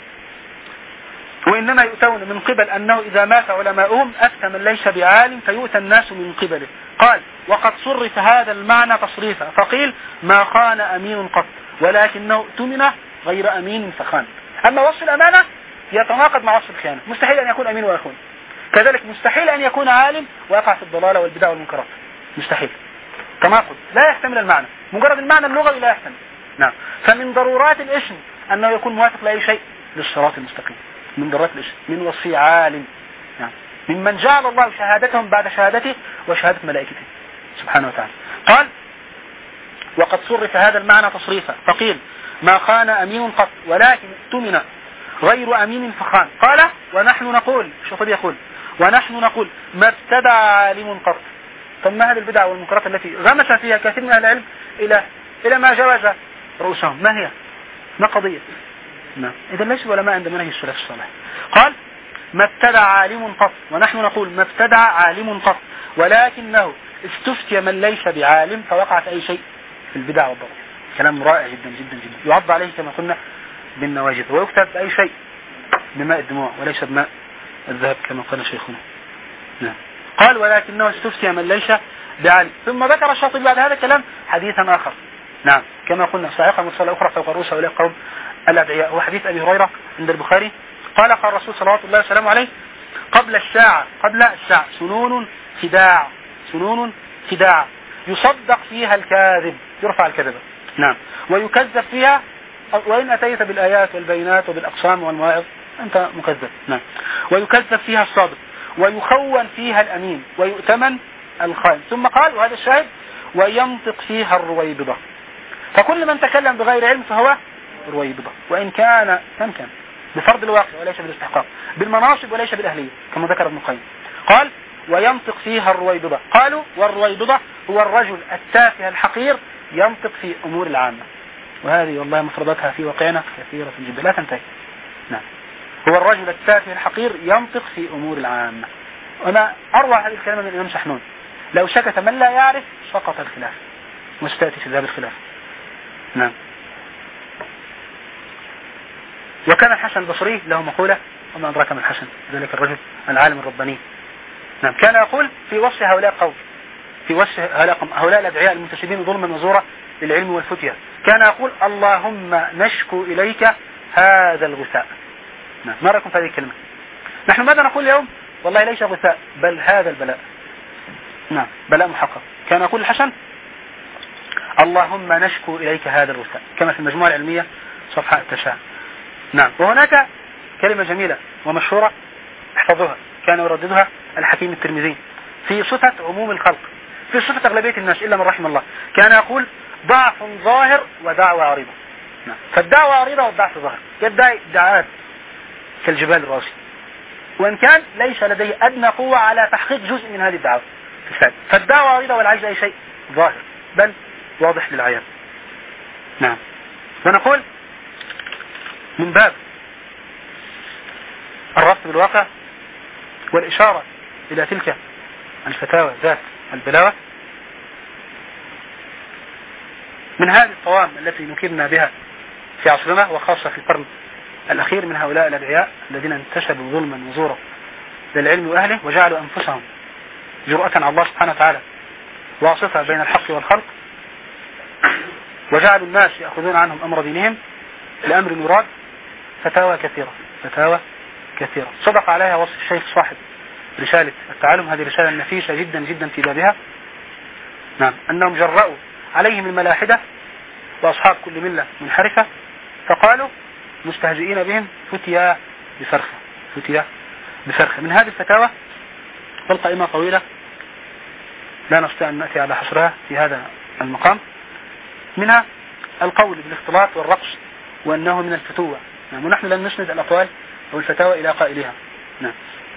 وإنما يؤتون من قبل أنه إذا مات علماؤهم أفتى من ليس بعالم فيؤتى الناس من قبله. قال: وقد صرف هذا المعنى تصريفا فقيل: ما خان أمين قط، ولكنه اؤتمن غير أمين فخان. أما وصف الأمانة يتناقض مع وصف الخيانة. مستحيل أن يكون أمين ويخون. كذلك مستحيل أن يكون عالم ويقع في الضلالة والبدع والمنكرات. مستحيل. تناقض لا يحتمل المعنى، مجرد المعنى اللغوي لا يحتمل. نعم. فمن ضرورات الاسم أنه يكون موافق لأي شيء للصراط المستقيم. من ضرورات الاسم، من وصف عالم. نعم. ممن جعل الله شهادتهم بعد شهادته وشهادة ملائكته سبحانه وتعالى. قال: وقد صرف هذا المعنى تصريفا فقيل: ما خان أمين قط، ولكن اؤتمن غير أمين فخان. قال: ونحن نقول، شوف يقول: ونحن نقول ما ابتدع عالم قط. ثم هذه البدع والمنكرات التي غمس فيها كثير من أهل العلم إلى ما جوز رؤوسهم، ما هي؟ ما قضية؟ نعم. إذا ليسوا علماء عند منهج السلف الصالح. قال: ما ابتدع عالم قط، ونحن نقول ما ابتدع عالم قط، ولكنه استفتي من ليس بعالم فوقع في أي شيء في البدع والضلال. كلام رائع جدا جدا جدا، يعض عليه كما قلنا بالنواجذ، ويكتب بأي شيء بماء الدموع وليس بماء الذهب كما قال شيخنا. نعم. قال: ولكنه استفتي من ليس بعالم. ثم ذكر الشاطبي بعد هذا الكلام حديثا آخر، نعم، كما قلنا صحيحة مرسلة أخرى فوق رؤوس هؤلاء القوم الأدعياء، هو حديث أبي هريرة عند البخاري. قال: قال الرسول صلى الله عليه وسلم عليه: قبل الساعة سنون خداع يصدق فيها الكاذب، يرفع الكذبة، نعم، ويكذب فيها، وإن أتيت بالآيات والبينات وبالأقسام والمواعظ أنت مكذب، نعم، ويكذب فيها الصادق، ويخون فيها الأمين، ويؤتمن الخائن. ثم قال، وهذا الشاهد: وينطق فيها الرويبضة. فكل من تكلم بغير علم فهو رويبضة، وإن كان بفرض الواقع وليس بالاستحقاق، بالمناصب وليس بالأهلية كما ذكر ابن القيم. قال: وينطق فيها الرويبضة. قالوا: والرويبضة هو الرجل التافه الحقير ينطق في أمور العامة. وهذه والله مفرداتها في واقعنا كثيرة جدا لا تنتهي. نعم. هو الرجل التافه الحقير ينطق في أمور العامة. وما أروع هذه الكلمة من الإمام سحنون: لو سكت من لا يعرف سقط الخلاف، مستأتي في ذهاب الخلاف. نعم. وكان الحسن البصري له مقولة، وما أدراك ما الحسن، ذلك الرجل العالم الرباني. نعم. كان يقول في وصف هؤلاء القوم، في وصف هؤلاء الأدعياء المنتسبين ظلما وزورا للعلم والفتية، كان يقول: اللهم نشكو إليك هذا الغثاء. نعم. ما رأيكم في هذه الكلمة؟ نحن ماذا نقول اليوم؟ والله ليس غثاء بل هذا البلاء. نعم، بلاء محقق. كان يقول الحسن: اللهم نشكو إليك هذا الغثاء، كما في المجموعة العلمية صفحة 9. نعم. وهناك كلمة جميلة ومشهورة احفظوها، كان يرددها الحكيم الترمذي في صفة عموم الخلق، في صفة أغلبية الناس إلا من رحم الله. كان يقول: ضعف ظاهر ودعوة عريضة. نعم. فالدعوة عريضة والضعف ظاهر، يدعي ادعاءات كالجبال الراسية، وإن كان ليس لديه أدنى قوة على تحقيق جزء من هذه الدعوة. فالدعوة عريضة والعجز أي شيء ظاهر بل واضح للعيان. نعم. ونقول من باب الربط بالواقع والإشارة إلى تلك الفتاوى ذات البلاوة من هذه الطوام التي نكرنا بها في عصرنا وخاصة في القرن الأخير من هؤلاء الأدعياء الذين انتشبوا ظلما وزورا للعلم وأهله وجعلوا أنفسهم جرأة على الله سبحانه وتعالى واسطة بين الحق والخلق، وجعلوا الناس يأخذون عنهم أمر دينهم لأمر مراد. فتاوى كثيرة صدق عليها وصف الشيخ صاحب رسالة التعلم، هذه رسالة نفيسة جدا جدا في بابها. نعم، أنهم جرأوا عليهم الملاحدة وأصحاب كل ملة منحرفة فقالوا مستهزئين بهم فتيا بفرخة. من هذه الفتاوى والقائمة طويلة لا نستطيع أن نأتي على حصرها في هذا المقام. منها القول بالاختلاط والرقص وأنه من الفتوة. نعم، ونحن لن نسند الأقوال أو الفتاوى إلى قائلها. نعم،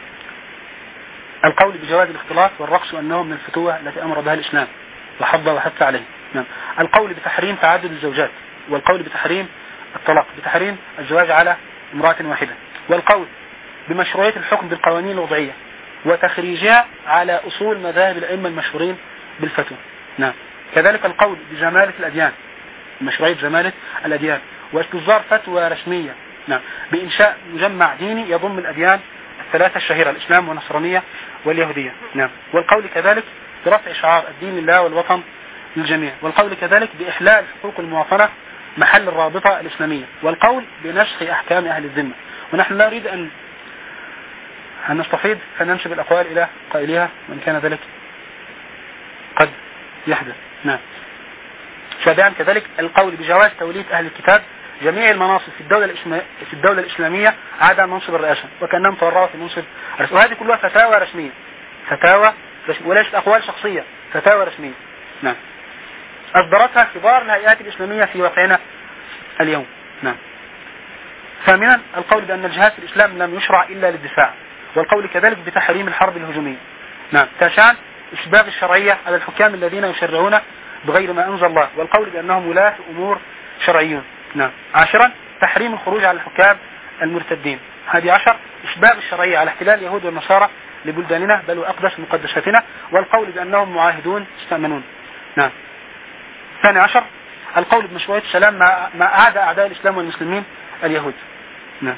القول بجواز الاختلاط والرقص وأنه من الفتوة التي أمر بها الإسلام وحض وحث عليه. نعم، القول بتحريم تعدد الزوجات، والقول بتحريم الطلاق، بتحريم الزواج على امرأة واحدة، والقول بمشروعية الحكم بالقوانين الوضعية وتخريجها على أصول مذاهب الأئمة المشهورين بالفتوى. نعم، كذلك القول بجمالة الأديان، مشروعية جمالة الأديان واستصدار فتوى رسمية. نعم، بإنشاء مجمع ديني يضم الأديان الثلاثة الشهيرة الإسلام والنصرانية واليهودية. نعم، والقول كذلك برفع شعار الدين لله والوطن للجميع، والقول كذلك بإحلال حقوق المواطنة محل الرابطة الإسلامية، والقول بنسخ أحكام أهل الذمة. ونحن لا نريد أن نستفيد فننسب الأقوال إلى قائلها وإن كان ذلك قد يحدث. نعم، سابعا كذلك القول بجواز تولية أهل الكتاب جميع المناصب في الدولة الإسلامية عدا منصب الرئاسة، وكأنهم تورعوا في منصب الرئاسة. وهذه كلها فتاوى رسمية وليست أقوال شخصية، فتاوى رسمية. نعم، أصدرتها كبار الهيئات الإسلامية في واقعنا اليوم. نعم، ثامنا القول بأن الجهاد في الإسلام لم يشرع إلا للدفاع، والقول كذلك بتحريم الحرب الهجومية. نعم، تاسعا إسباب الشرعية على الحكام الذين يشرعون بغير ما أنزل الله، والقول بأنهم ولاة أمور شرعيون. نعم، عاشرا تحريم الخروج على الحكام المرتدين. 11 إسباب الشرعية على احتلال اليهود والنصارى لبلداننا بل وأقدس مقدساتنا، والقول بأنهم معاهدون استأمنون. نعم، 12 القول بمشروعية السلام مع أعداء الإسلام والمسلمين اليهود. نعم،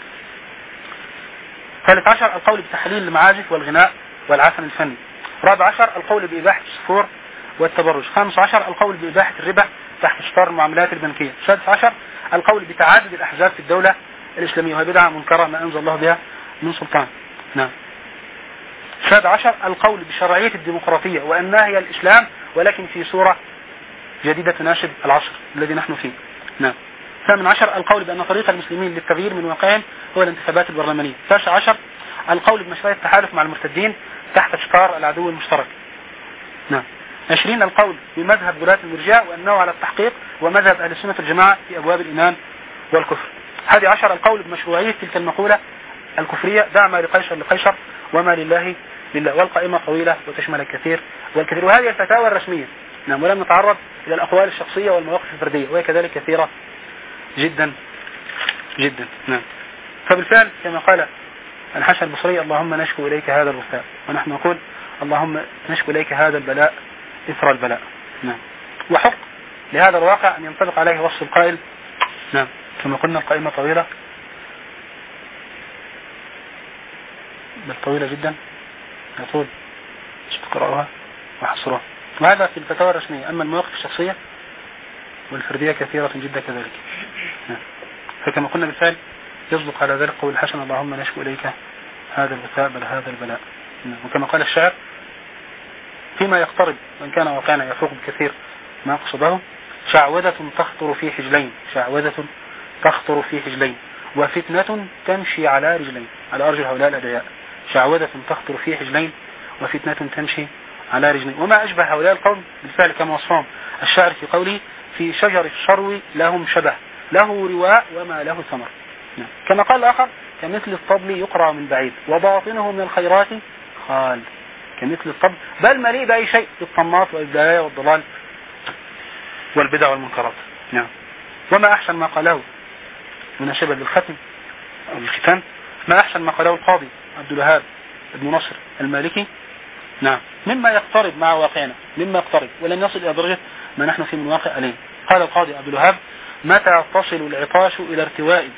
13 القول بتحليل المعازف والغناء والعفن الفني. 14 القول بإباحة السفور والتبرج. 15 القول بإباحة الربا تحت ستار المعاملات البنكية. 16 القول بتعدد الأحزاب في الدولة الإسلامية وهي بدعة منكرة ما أنزل الله بها من سلطان. نعم، 17 القول بشرعية الديمقراطية وأنها هي الإسلام ولكن في صورة جديدة تناسب العصر الذي نحن فيه. نعم، 18 القول بأن طريق المسلمين للتغيير من واقعهم هو الانتخابات البرلمانية. 19 القول بمشروعية التحالف مع المرتدين تحت ستار العدو المشترك. نعم، 20 القول بمذهب ولاة المرجئة وأنه على التحقيق ومذهب أهل السنة الجماعة في أبواب الإيمان والكفر. 11 القول بمشروعية تلك المقولة الكفرية دع ما لقيصر لقيصر وما لله لله، والقائمة طويلة وتشمل الكثير والكثير. وهذه الفتاوى الرسمية. نعم، ولم نتعرض إلى الأقوال الشخصية والمواقف الفردية وهي كذلك كثيرة جدا جدا. نعم، فبالفعل كما قال الحسن البصري اللهم نشكو إليك هذا الوفاء، ونحن نقول اللهم نشكو إليك هذا البلاء إثر البلاء. نعم، وحق لهذا الواقع أن ينطبق عليه وصف القائل. نعم، كما قلنا القائمة طويلة بل طويلة جدا يطول تقرأها وحصرها. وهذا في الفتاوى الرسمية. أما المواقف الشخصية والفردية كثيرة جدا كذلك. نعم، فكما قلنا بالفعل يصدق على ذلك قول الحسن اللهم نشكو إليك هذا الوفاء بل هذا البلاء. نعم، وكما قال الشاعر فيما يقترب وإن كان واقعنا يفوق بكثير ما قصده شعوذة تخطر في حجلين، شعوذة تخطر في حجلين وفتنة تمشي على رجلين، على أرجل هؤلاء الأدعياء. شعوذة تخطر في حجلين وفتنة تمشي على رجلين، وما أشبه هؤلاء القوم بالفعل كما وصفهم الشاعر في قوله في شجر الشرو لهم شبه له رواء وما له ثمر. كما قال الآخر كمثل الطبل يقرأ من بعيد وباطنه من الخيرات خال، كمثل الطبل بل مليء بأي شيء بالطماط والبداية والضلال والبدع والمنكرات. نعم، وما أحسن ما قاله مناسبة للختم أو الختام ما أحسن ما قاله القاضي عبد الوهاب بن نصر المالكي نعم مما يقترب مع واقعنا، مما يقترب ولن يصل إلى درجة ما نحن فيه من واقع عليه. قال القاضي عبد الوهاب: متى تصل العطاش إلى ارتواء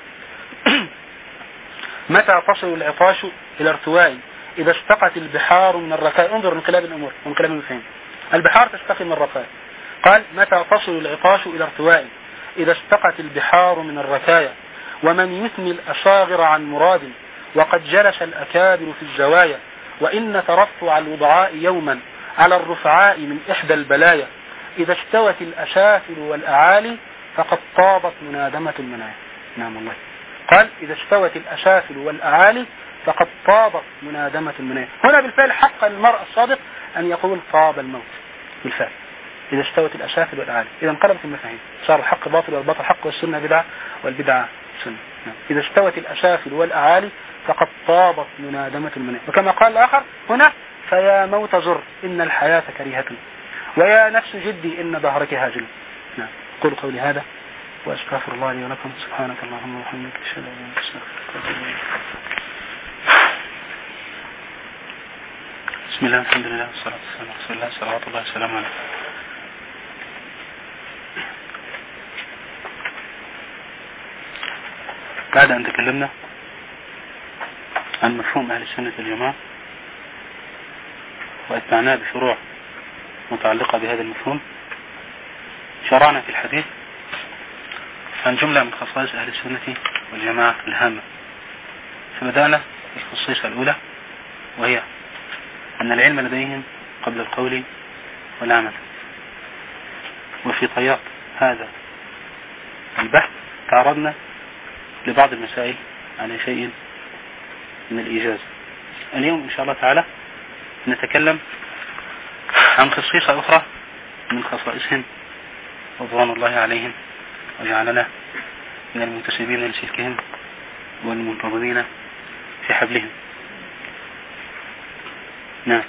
متى تصل العطاش إلى ارتواء إذا اشتقت البحار من الركاء. انظر من كلام الأمور ومن كلام المفاهيم. البحار تشتقي من الركاء. قال: متى تصل العطاش إلى ارتواء إذا اشتقت البحار من الركايا، ومن يثني الأصاغر عن مراد، وقد جلس الأكابر في الزوايا، وإن ترفع الوضعاء يوما على الرفعاء من إحدى البلايا، إذا استوت الأسافل والأعالي فقد طابت منادمة المنايا. نعم الله. قال: إذا استوت الأسافل والأعالي فقد طابت منادمة المنايا. هنا بالفعل حق المرء الصادق أن يقول طاب الموت بالفعل إذا استوت الأسافل والأعالي. إذا انقلبت المفاهيم، صار الحق باطل والباطل حق والسنة بدعة والبدعة سنة. إذا استوت الأسافل والأعالي فقد طابت منادمة المنايا. وكما قال الآخر هنا: فيا موت زر إن الحياة كريهة، ويا نفس جدي إن ظهرك هاجل. نعم. قولوا قولي هذا وأستغفر الله لي ولكم. سبحانك اللهم وبحمدك أشهد أن لا إله إلا أنت أستغفرك وأتوب إليك. بسم الله الحمد لله والصلاة والسلام على رسول الله صلوات الله وسلامه عليه. بعد أن تكلمنا عن مفهوم أهل السنة والجماعة وأتبعناه بفروع متعلقة بهذا المفهوم، شرعنا في الحديث عن جملة من خصائص أهل السنة والجماعة الهامة. فبدأنا بالخصيصة الأولى، وهي أن العلم لديهم قبل القول والعمل. وفي طيات هذا البحث تعرضنا لبعض المسائل على شيء من الإيجاز. اليوم إن شاء الله تعالى نتكلم عن خصيصة أخرى من خصائصهم رضوان الله عليهم، وجعلنا من المنتسبين لسلكهم والمنتظمين في حبلهم. نعم.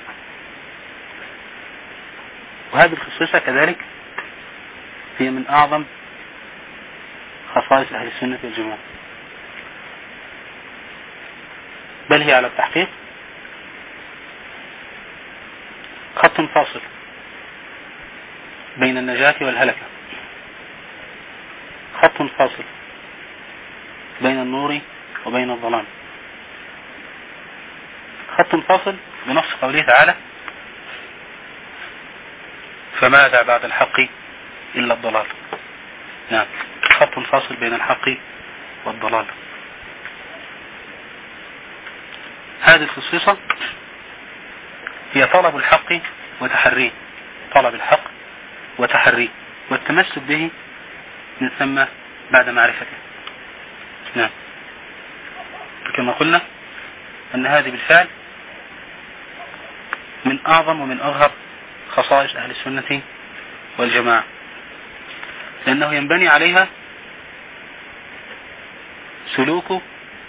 وهذه الخصيصة كذلك هي من أعظم خصائص أهل السنة والجماعة، بل هي على التحقيق خط فاصل بين النجاة والهلكة، خط فاصل بين النور وبين الظلام، خط فاصل بنص قوله تعالى: فماذا بعد الحق إلا الضلال. نعم، خط فاصل بين الحق والضلال. هذه الخصيصة هي طلب الحق وتحريه، طلب الحق وتحريه والتمسك به من ثم بعد معرفته. نعم. كما قلنا أن هذه بالفعل من أعظم ومن أظهر خصائص أهل السنة والجماعة، لأنه ينبني عليها سلوك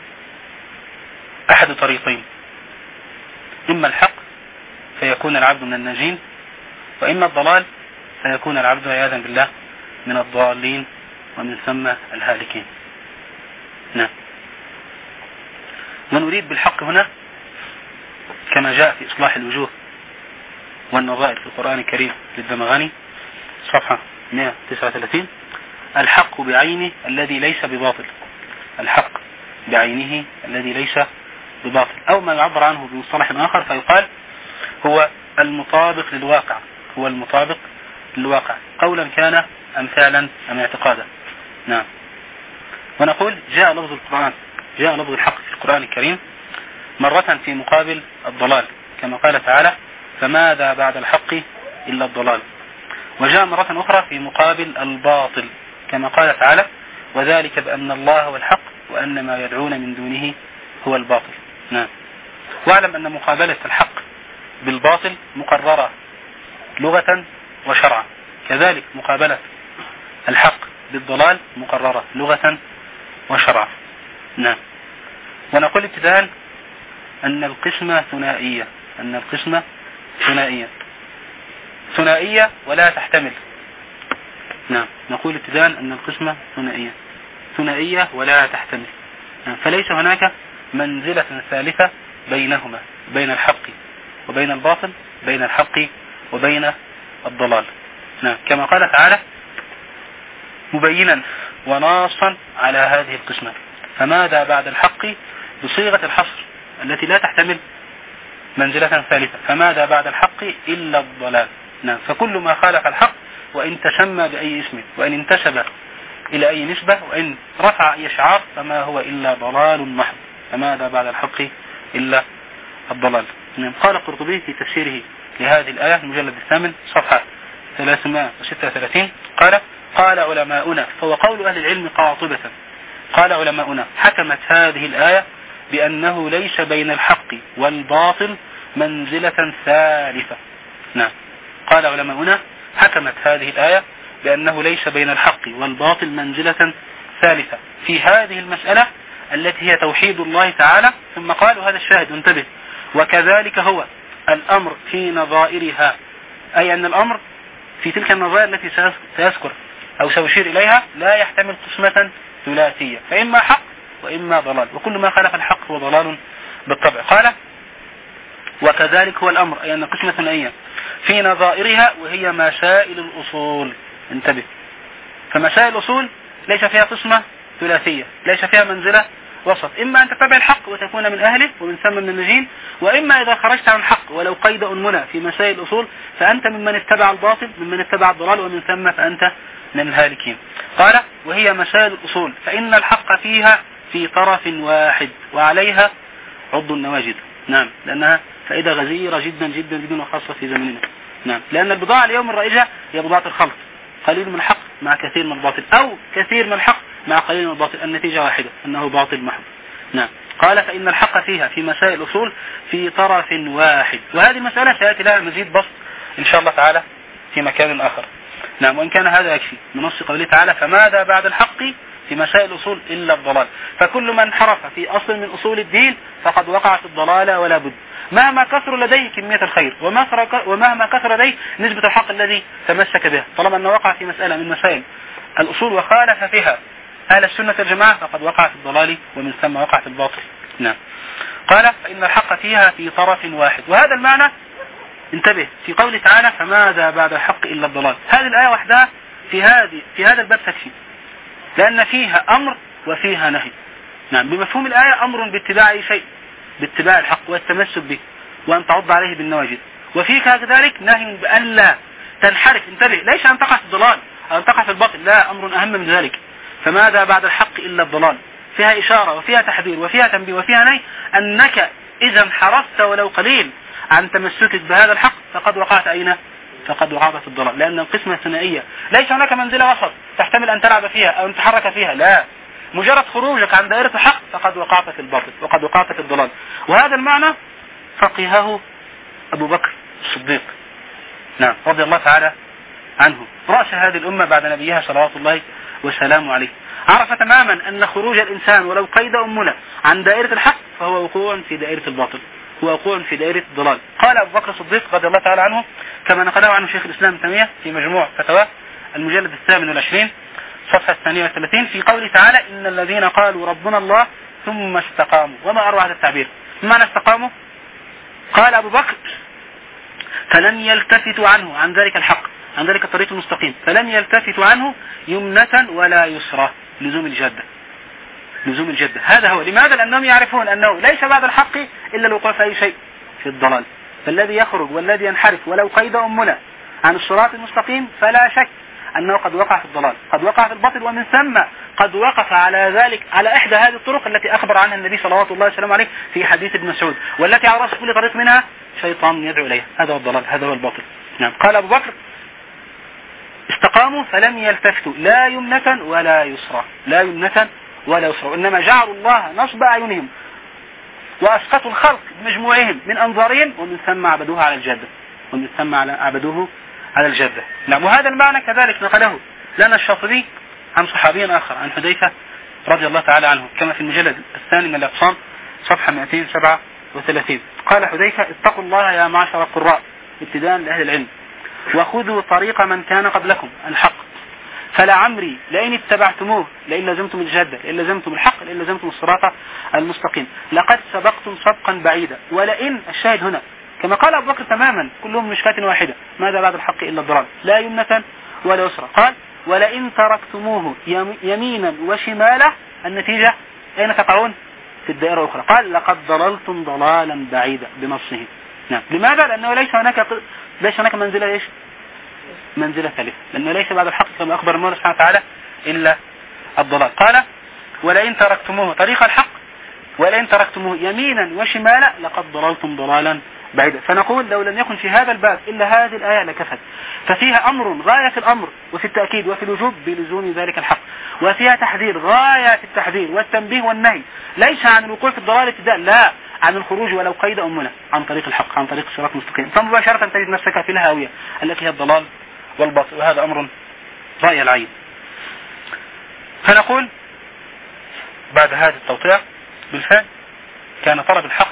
أحد طريقين: إما الحق فيكون العبد من الناجين، وإما الضلال فيكون العبد عياذا بالله من الضالين ومن ثم الهالكين. نعم. ونريد بالحق هنا كما جاء في إصلاح الوجوه والنظائر في القرآن الكريم للدمغاني صفحة 139: الحق بعينه الذي ليس بباطل، الحق بعينه الذي ليس بباطل، أو ما يعبر عنه بمصطلح آخر فيقال هو المطابق للواقع، هو المطابق للواقع، قولا كان أم فعلا أم اعتقادا. نعم. ونقول جاء لفظ القرآن، جاء لفظ الحق في القرآن الكريم مرة في مقابل الضلال كما قال تعالى: فماذا بعد الحق إلا الضلال. وجاء مرة أخرى في مقابل الباطل كما قال تعالى: وذلك بأن الله هو الحق وأن ما يدعون من دونه هو الباطل. نعم. واعلم أن مقابلة الحق بالباطل مقررة لغة وشرعا، كذلك مقابلة الحق بالضلال مقررة لغة وشرعا. نعم. ونقول ابتداء أن القسمة ثنائية، أن القسمة ثنائية، ثنائية ولا تحتمل. نعم. نقول ابتداء أن القسمة ثنائية، ثنائية ولا تحتمل. نعم. فليس هناك منزلة ثالثة بينهما، بين الحق وبين الباطل، بين الحق وبين الضلال. نعم، كما قال تعالى مبينا وناصا على هذه القسمة. فماذا بعد الحق بصيغة الحصر التي لا تحتمل منزلة ثالثة، فماذا بعد الحق إلا الضلال. نعم، فكل ما خالف الحق وإن تسمى بأي اسم، وإن انتسب إلى أي نسبة، وإن رفع أي شعار، فما هو إلا ضلال محض. فماذا بعد الحق إلا الضلال. نعم، قال القرطبي في تفسيره لهذه الآية المجلد 8 صفحة 336 قال علماؤنا، فهو قول أهل العلم قاطبة، قال علماؤنا حكمت هذه الآية بأنه ليس بين الحق والباطل منزلة ثالثة. نعم، قال علماؤنا حكمت هذه الآية بأنه ليس بين الحق والباطل منزلة ثالثة في هذه المسألة التي هي توحيد الله تعالى. ثم قالوا هذا الشاهد، انتبه، وكذلك هو الأمر في نظائرها، أي أن الأمر في تلك النظائر التي سيذكر أو سأشير إليها لا يحتمل قسمة ثلاثية، فإما حق وإما ضلال، وكل ما خالف الحق هو ضلال بالطبع. قال وكذلك هو الأمر، أي أن قسمة ثنائية في نظائرها وهي مسائل الأصول. انتبه، فمسائل الأصول ليس فيها قسمة ثلاثية، ليس فيها منزلة وسط، إما أن تتبع الحق وتكون من أهله ومن ثم من النجين، وإما إذا خرجت عن الحق ولو قيد أنملة في مسائل الأصول فأنت ممن اتبع الباطل، ممن اتبع الضلال، ومن ثم فأنت من الهالكين. قال وهي مسائل الأصول فإن الحق فيها في طرف واحد وعليها عض النواجد. نعم، لأنها فائدة غزيرة جدا جدا جدا وخاصة في زمننا. نعم، لأن البضاعة اليوم الرائجة هي بضاعة الخلط، قليل من الحق مع كثير من الباطل، أو كثير من الحق مع قليل من الباطل، النتيجة واحدة أنه باطل محض. نعم، قال فإن الحق فيها في مسائل الأصول في طرف واحد، وهذه مسألة سيأتي لها مزيد بسط إن شاء الله تعالى في مكان آخر. نعم، وإن كان هذا يكفي من نص قوله تعالى فماذا بعد الحق في مسائل الأصول إلا الضلال. فكل من انحرف في أصل من أصول الدين فقد وقع في الضلال ولا بد، مهما كثر لديه كمية الخير ومهما كثر لديه نسبة الحق الذي تمسك به، طالما أنه وقع في مسألة من مسائل الأصول وخالف فيها أهل السنة الجماعة فقد وقع في الضلال ومن ثم وقع في الباطل. نعم، قال فإن الحق فيها في طرف واحد، وهذا المعنى انتبه في قوله تعالى فماذا بعد الحق إلا الضلال. هذه الآية وحدها في هذا الباب تكفي، لأن فيها أمر وفيها نهي. نعم، بمفهوم الآية أمر باتباع أي شيء، باتباع الحق والتمسك به وأن تعض عليه بالنواجذ، وفي كذلك نهي بأن لا تنحرف. انتبه، ليس أن تقع في الضلال أو أن تقع في الباطل، لا، أمر أهم من ذلك. فماذا بعد الحق إلا الضلال فيها إشارة وفيها تحذير وفيها تنبيه وفيها نهي أنك إذا انحرفت ولو قليل عن تمسكك بهذا الحق فقد وقعت أين؟ فقد وقعت في الضلال، لأن القسمة ثنائية ليس هناك منزلة وسط تحتمل أن تلعب فيها أو أن تحرك فيها، لا، مجرد خروجك عن دائرة الحق فقد وقعت في الباطل وقد وقعت في الضلال. وهذا المعنى فقهه أبو بكر الصديق، نعم، رضي الله تعالى عنه، رأس هذه الأمة بعد نبيها صلوات الله وسلامه عليه، عرف تماما أن خروج الإنسان ولو قيد أنملة عن دائرة الحق فهو وقوع في دائرة الباطل، هو وقوع في دائرة الضلال. قال أبو بكر الصديق رضي الله تعالى عنه كما نقله عنه شيخ الإسلام تيمية في مجموع فتواه المجلد 28 صفحة 32 في قوله تعالى إن الذين قالوا ربنا الله ثم استقاموا. وما أروع هذا التعبير، معنى استقاموا؟ قال أبو بكر فلم يلتفتوا عنه، عن ذلك الحق، عن ذلك الطريق المستقيم، فلم يلتفتوا عنه يمنة ولا يسرى، لزوم الجدة، لزوم الجدة. هذا هو. لماذا؟ لأنهم يعرفون أنه ليس بعد الحق إلا الوقوع في أي شيء في الضلال، فالذي يخرج والذي ينحرف ولو قيد أنملة عن الصراط المستقيم فلا شك أنه قد وقع في الضلال، قد وقع في الباطل، ومن ثم قد وقف على ذلك على إحدى هذه الطرق التي أخبر عنها النبي صلوات الله وسلامه عليه في حديث ابن مسعود، والتي على رأس كل طريق منها شيطان يدعو إليها. هذا هو الضلال، هذا هو الباطل. نعم، قال أبو بكر استقاموا فلم يلتفتوا لا يمنة ولا يسرى، لا يمنة ولا يسرى، وإنما جعلوا الله نصب أعينهم وأسقطوا الخلق بمجموعهم من أنظارهم، ومن ثم عبدوه على الجادة، ومن ثم عبدوه على الجادة. نعم، وهذا المعنى كذلك نقله لنا الشاطبي عن صحابي آخر عن حذيفة رضي الله تعالى عنه كما في المجلد الثاني من الأقسام صفحة 237. قال حذيفة اتقوا الله يا معشر القراء ابتداء لأهل العلم وخذوا طريق من كان قبلكم الحق، فلعمري لئن اتبعتموه، لئن لزمتم الجادة، لئن لزمتم الحق، لئن لزمتم الصراط المستقيم لقد سبقتم سبقا بعيدا. ولئن، الشاهد هنا كما قال أبو بكر تماما كلهم مشكاة واحدة، ماذا بعد الحق إلا الضلال، لا يمنة ولا يسرى. قال ولئن تركتموه يمينا وشمالا، النتيجة أين تقعون؟ في الدائرة الأخرى. قال لقد ضللتم ضلالا بعيدا بنصه. نعم. لماذا؟ لأنه ليس هناك منزلة إيش؟ منزلة ثالثة، لأنه ليس بعد الحق كما أخبر المولى سبحانه وتعالى إلا الضلال. قال ولئن تركتموه طريق الحق، ولئن تركتموه يمينا وشمالا لقد ضللتم ضلالا بعيدا. فنقول لو لم يكن في هذا الباب إلا هذه الآية لكفت، ففيها أمر غاية في الأمر وفي التأكيد وفي الوجوب بلزوم ذلك الحق، وفيها تحذير غاية في التحذير والتنبيه والنهي، ليس عن الوقوع في الضلال ابتداء، لا، عن الخروج ولو قيد أمنا عن طريق الحق، عن طريق الصراط المستقيم، فمباشرة تجد نفسك في الهاوية التي هي الضلال والباطل، وهذا أمر رأي العين. فنقول بعد هذه التوطيع بالفعل كان طلب الحق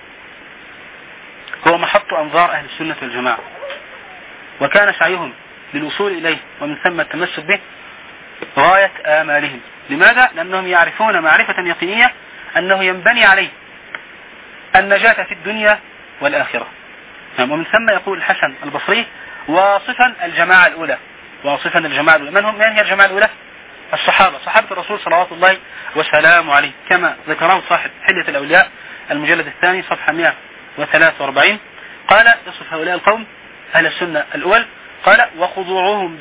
هو محط أنظار أهل السنة والجماعة، وكان سعيهم للوصول إليه ومن ثم التمسك به غاية آمالهم. لماذا؟ لأنهم يعرفون معرفة يقينية أنه ينبني عليه النجاة في الدنيا والآخرة. ومن ثم يقول الحسن البصري واصفا الجماعة الأولى، من هي الجماعة الأولى؟ الصحابة، صحابة الرسول صلوات الله وسلامه عليه، كما ذكره صاحب حلية الأولياء المجلد الثاني صفحة 143. قال يصف هؤلاء القوم أهل السنة الأول، قال وخضوعهم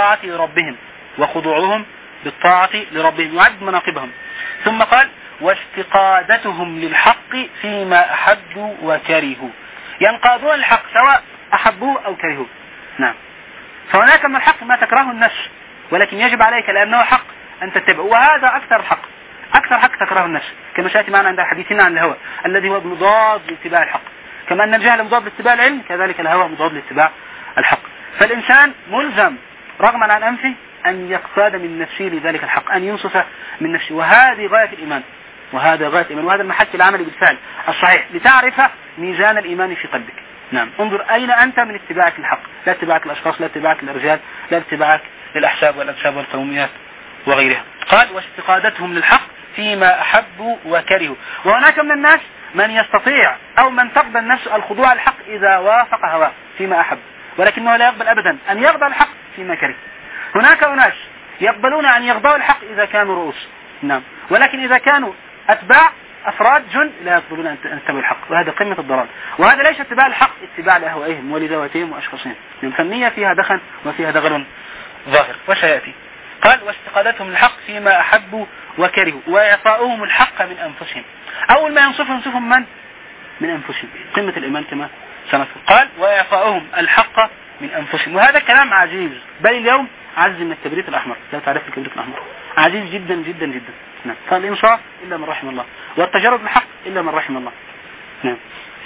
بالطاعة لربهم يعد مناقبهم. ثم قال واستقادتهم للحق فيما أحبوا وكرهوا، ينقادون الحق سواء أحبوه أو كرهوه. نعم. فهناك من الحق ما تكره النفس، ولكن يجب عليك لأنه حق أن تتبعه، وهذا أكثر حق تكره النفس، كما سيأتي معنا عند حديثنا عن الهوى الذي هو مضاد لاتباع الحق. كما أن الجهل مضاد لاتباع العلم، كذلك الهوى مضاد لاتباع الحق. فالإنسان ملزم رغما عن أنفه أن يقتاد من نفسه لذلك الحق، أن ينصف من نفسه، وهذه غاية الإيمان، وهذا المحك العملي بالفعل الصحيح لتعرف ميزان الإيمان في قلبك. نعم. انظر أين أنت من اتباعك للحق، لا اتباعك الأشخاص، لا اتباعك الرجال، لا اتباعك للأحساب والأنساب والكوميات وغيرها. قال واستقادتهم للحق فيما أحبوا وكرهوا. وهناك من الناس من يستطيع أو من تقبل النفس الخضوع للحق إذا وافق هواه فيما أحب، ولكنه لا يقبل أبدا أن يخضع الحق فيما كره. هناك أناس يقبلون أن يخضعوا الحق إذا كانوا رؤوس، نعم، ولكن إذا كانوا أتباع أفراد جن لا يقبلون أن يتبعوا الحق، وهذا قمة الضلال. وهذا ليس اتباع الحق، اتباع لأهوائهم ولذواتهم وأشخاصهم، الفنية فيها دخن وفيها دغل ظاهر وسيأتي. قال واستقادتهم الحق فيما أحبوا وكرهوا وإعطاؤهم الحق من أنفسهم. أول ما ينصفهم من أنفسهم، قمة الإيمان كما سنذكر. قال وإعطاؤهم الحق من أنفسهم، وهذا كلام عزيز، بل اليوم عزيز من الكبريت الأحمر، لا تعرف الكبريت الأحمر، عزيز جدا جدا جدا. نعم. فالإنصاف إلا من رحم الله، والتجرد بالحق إلا من رحم الله. نعم.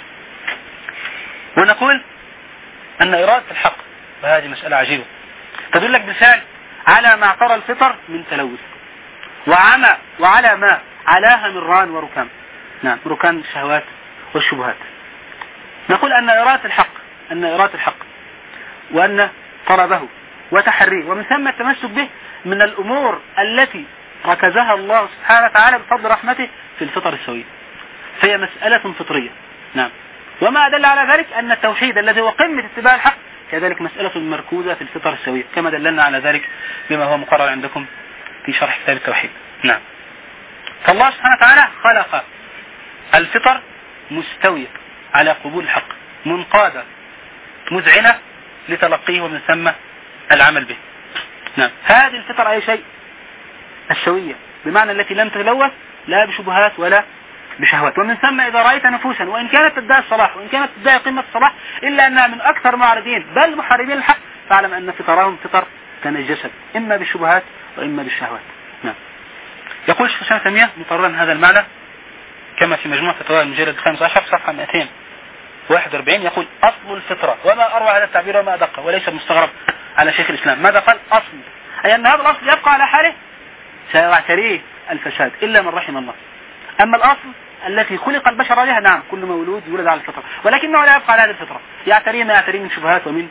ونقول أن إرادة الحق، وهذه مسألة عجيبة، تدلك بالفعل على ما اعترى الفطر من تلوث، وعلى ما علاها من ران وركام، نعم، ركام الشهوات والشبهات. نقول أن إرادة الحق وأن طلبه وتحريه ومن ثم التمسك به من الأمور التي ركزها الله سبحانه وتعالى بفضل رحمته في الفطر السوية، فهي مسألة فطرية. نعم. وما أدل على ذلك أن التوحيد الذي هو قمة اتباع الحق كذلك مسألة مركوزة في الفطر السوية، كما دللنا على ذلك بما هو مقرر عندكم في شرح كتاب التوحيد. نعم. فالله سبحانه وتعالى خلق الفطر مستوية على قبول الحق، منقادة مذعنة لتلقيه ومن ثم العمل به. نعم. هذه الفطر أي شيء السوية، بمعنى التي لم تتلوث لا بشبهات ولا بشهوات. ومن ثم إذا رأيت نفوسا وإن كانت تدعي الصلاح وإن كانت تدعي قمة الصلاح إلا أنها من أكثر معرضين بل محاربين الحق، فاعلم أن فطرهم فطر تنجست إما بالشبهات وإما بالشهوات. نعم. يقول الشيخ الإسلام ابن تيمية مقررا هذا المعنى كما في مجموع فتاوى المجلد 15 صفحة 241، يقول أصل الفطرة، وما أروع هذا التعبير وما أدقه وليس مستغرب على شيخ الإسلام. ماذا قال؟ أصل، أي أن هذا الأصل يبقى على حاله سيعتريه الفساد إلا من رحم الله. أما الأصل التي خلق البشر عليها، نعم، كل مولود يولد على الفطرة، ولكنه لا يبقى على هذه الفطرة، يعتريه ما يعتريه من شبهات ومن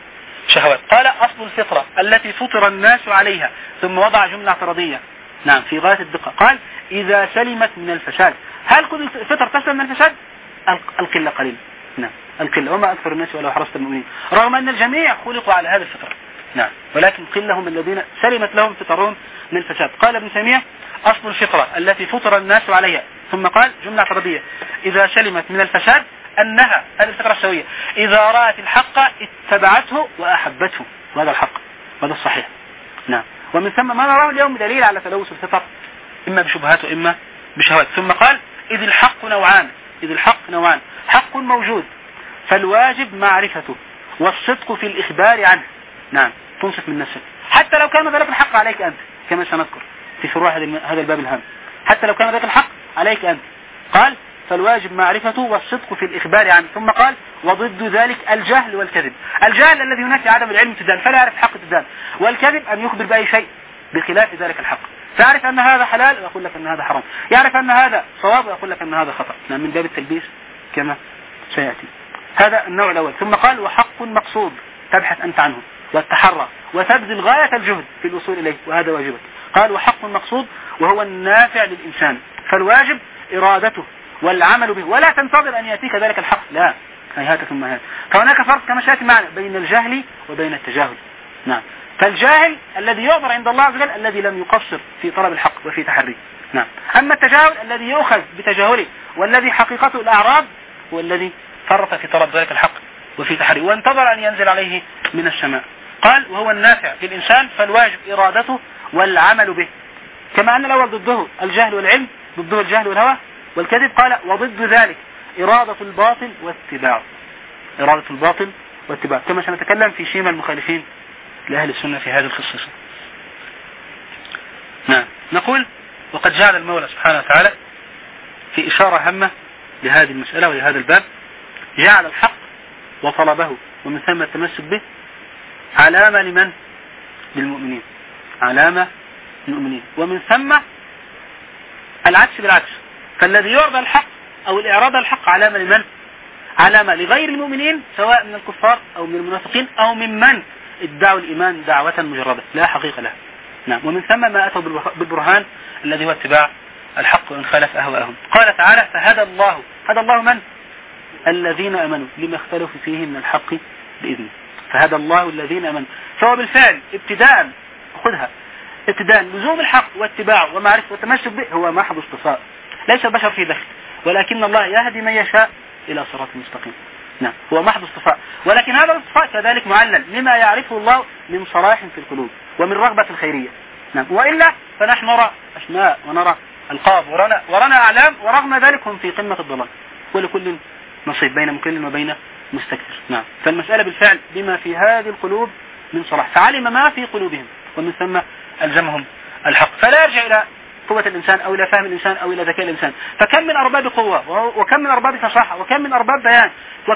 شهوات. قال أصل الفطرة التي فطر الناس عليها، ثم وضع جملة اعتراضية نعم في غاية الدقة. قال إذا سلمت من الفساد. هل كل الفطر تسلم من الفساد؟ القلة قليل نعم القلة، وما أكثر الناس ولو حرصت المؤمنين، رغم أن الجميع خلقوا على هذه الفطرة نعم، ولكن قلة هم الذين سلمت لهم فطرهم من الفساد. قال ابن تيمية أصل الفطرة التي فطر الناس عليها، ثم قال جملة اعتراضية إذا سلمت من الفساد أنها هذه الفطرة السوية إذا رأت الحق اتبعته وأحبته، وهذا الحق وهذا الصحيح نعم. ومن ثم ما نراه اليوم دليل على تلوث الفطر إما بشبهات وإما بشهوات. ثم قال إذ الحق نوعان، إذ الحق نوعان، حق موجود فالواجب معرفته والصدق في الإخبار عنه نعم، تنصف من نفسك حتى لو كان ذلك الحق عليك أنت، كما سنذكر في فروع هذا الباب الهام، حتى لو كان ذلك الحق عليك أنت. قال فالواجب معرفته والصدق في الإخبار عنه. ثم قال وضد ذلك الجهل والكذب. الجهل الذي ينافي عدم العلم تدان فلا يعرف حق تدان، والكذب أن يخبر بأي شيء بخلاف ذلك الحق، تعرف أن هذا حلال ويقول لك أن هذا حرام، يعرف أن هذا صواب ويقول لك أن هذا خطأ من باب التلبيس كما سيأتي. هذا النوع الأول. ثم قال وحق مقصود تبحث أنت عنه والتحرى وتبذل غاية الجهد في الوصول إليه، وهذا واجبك. قال وحق مقصود وهو النافع للإنسان، فالواجب إرادته والعمل به، ولا تنتظر أن يأتيك ذلك الحق، لا هيهات ثم هيهات. فهناك فرق كما سيأتي معنا بين الجهل وبين التجاهل نعم. فالجاهل الذي يعذر عند الله عز وجل الذي لم يقصر في طلب الحق وفي تحريه نعم. أما التجاهل الذي يؤخذ بتجاهله والذي حقيقته الأعراض هو الذي فرط في طلب ذلك الحق وفي تحريه وانتظر أن ينزل عليه من السماء. قال وهو النافع للإنسان فالواجب إرادته والعمل به، كما أن الأول ضده الجهل والعلم، ضده الجهل والهوى والكذب. قال وضد ذلك إرادة الباطل واتباعه، إرادة الباطل واتباعه، كما سنتكلم في شيم المخالفين لأهل السنة في هذه الخصيصة نعم. نقول وقد جعل المولى سبحانه وتعالى في إشارة هامة لهذه المسألة ولهذا الباب، جعل الحق وطلبه ومن ثم التمسك به علامة لمن؟ للمؤمنين، علامة للمؤمنين، ومن ثم العكس بالعكس، فالذي يعرض الحق أو الإعراض الحق علامة لمن؟ علامة لغير المؤمنين سواء من الكفار أو من المنافقين أو ممن ادعوا الإيمان دعوة مجردة لا حقيقة لها نعم. ومن ثم ما أتوا بالبرهان الذي هو اتباع الحق وإن خالف أهواءهم. قال تعالى فهدى الله، هدى الله من؟ الذين أمنوا لما اختلفوا فيه من الحق بإذنه، فهدى الله الذين أمنوا. فهو بالفعل ابتداء خذها ابتداء لزوم الحق واتباعه ومعرفة والتمسك به هو محض اصطفاء، ليس البشر في دخل، ولكن الله يهدي من يشاء إلى صراط مستقيم نعم، هو محض اصطفاء. ولكن هذا الاصطفاء كذلك معلل لما يعرفه الله من صلاح في القلوب ومن رغبة الخيرية نعم. وإلا فنحن نرى أسماء ونرى القاب ورنا أعلام، ورغم ذلك هم في قمة الضلال، ولكل نصيب بين مكل وبين مستكثر نعم. فالمسألة بالفعل بما في هذه القلوب من صلاح، فعلم ما في قلوبهم ومن ثم ألزمهم الحق، فلا يرجع إلى قوة الإنسان أو إلى فهم الإنسان أو إلى ذكاء الإنسان. فكم من أرباب قوة وكم من أرباب فصاحة وكم من أرباب بيان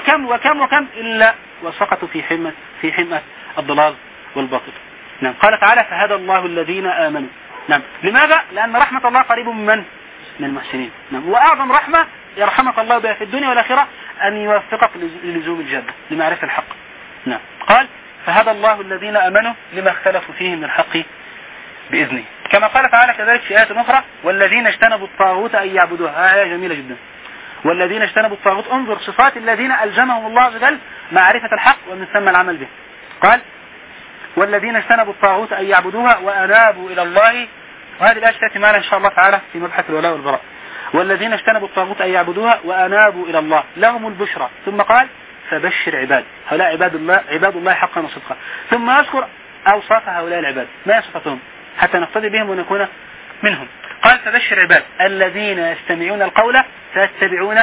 وكم إلا وسقطوا في حمة الضلال والباطل نعم. قال تعالى فهدى الله الذين آمنوا نعم. لماذا؟ لأن رحمة الله قريب من المحسنين نعم. وأعظم رحمة يرحمك الله بها في الدنيا والآخرة أن يوفقك للزوم الجادة لمعرفة الحق نعم. قال فهدى الله الذين آمنوا لما اختلفوا فيه من الحق بإذنه، كما قال تعالى كذلك في آية أخرى والذين اجتنبوا الطاغوت أن يعبدوها، آية جميلة جدا. والذين اجتنبوا الطاغوت، انظر صفات الذين ألزمهم الله عز وجل معرفة الحق ومن ثم العمل به. قال والذين اجتنبوا الطاغوت أن يعبدوها وأنابوا إلى الله، وهذه الآية تأتي معنا إن شاء الله تعالى في مبحث الولاء والبراء. والذين اجتنبوا الطاغوت أن يعبدوها وأنابوا إلى الله لهم البشرى، ثم قال فبشر عباد، هؤلاء عباد الله حقا وصدقا. ثم يذكر أوصاف هؤلاء العباد ما صفتهم حتى نقتدي بهم ونكون منهم. قال فبشر عباد الذين يستمعون القول فيتبعون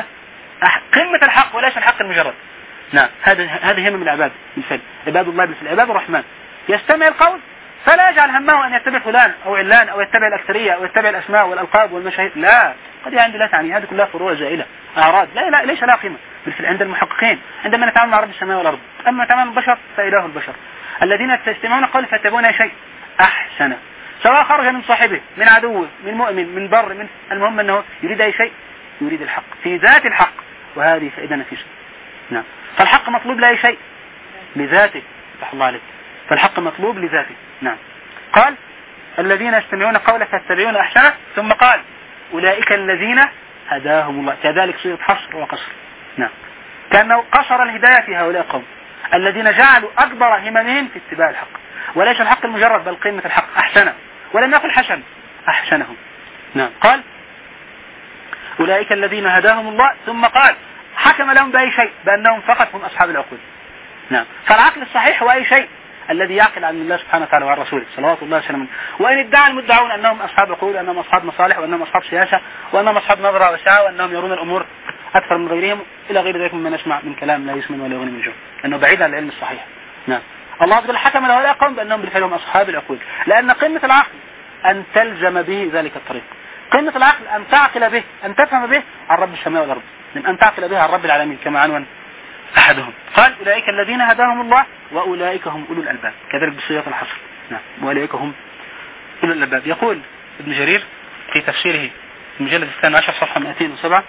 قمة الحق وليس الحق المجرد نعم. هذه هم من العباد بالفعل، عباد الله بالفعل، عباد الرحمن يستمع القول فلا يجعل همه أن يتبع فلان أو علان أو يتبع الأكثرية أو يتبع الأسماء والألقاب والمشاهير، لا، قد عندي لا تعني، هذه كلها فروع زائلة أعراض لا ليس لها قيمة بالفعل عند المحققين عندما نتعامل مع رب السماء والأرض. أما نتعامل مع البشر فإله البشر الذين يستمعون القول فيتبعون شيء أحسن، سواء خرج من صاحبه من عدوه من مؤمن من بر من، المهم أنه يريد أي شيء، يريد الحق في ذات الحق، وهذه فائدة نفيسة نعم. فالحق مطلوب لأي شيء لذاته افتح الله عليك. فالحق مطلوب لذاته. نعم. قال الذين يستمعون قوله فيتبعون أحسنه، ثم قال أولئك الذين هداهم الله. كذلك صيغة حصر وقصر. نعم. كأنه قصر الهداية في هؤلاء القوم الذين جعلوا أكبر هممهم في اتباع الحق، وليس الحق المجرد بل قيمة الحق أحسنه، ولم يقل حسن، أحسنهم. نعم. قال أولئك الذين هداهم الله، ثم قال حكم لهم بأي شيء بأنهم فقط هم أصحاب العقول. نعم. فالعقل الصحيح هو أي شيء الذي يعقل عن الله سبحانه وتعالى وعن رسوله صلوات الله وسلامه. وإن ادعى المدعون أنهم أصحاب عقول، وأنهم أصحاب مصالح، وأنهم أصحاب سياسة، وأنهم أصحاب نظرة وسعة، وأنهم يرون الأمور أكثر من غيرهم إلى غير ذلك مما نسمع من كلام لا يسمن ولا يغني من جوع، أنه بعيد عن العلم الصحيح. نعم. الله عز وجل حكم لهؤلاء القوم بأنهم بالفعل هم أصحاب العقول، لأن قمة العقل أن تلزم به ذلك الطريق، قمة العقل أن تعقل به، أن تفهم به عن رب السماء والأرض، أن تعقل به عن رب العالمين كما عنوان أحدهم. قال أولئك الذين هداهم الله وأولئك هم أولو الألباب، كذلك بصيغة الحصر. نعم. وأولئك هم أولو الألباب. يقول ابن جرير في تفسيره المجلد 12 صفحة 207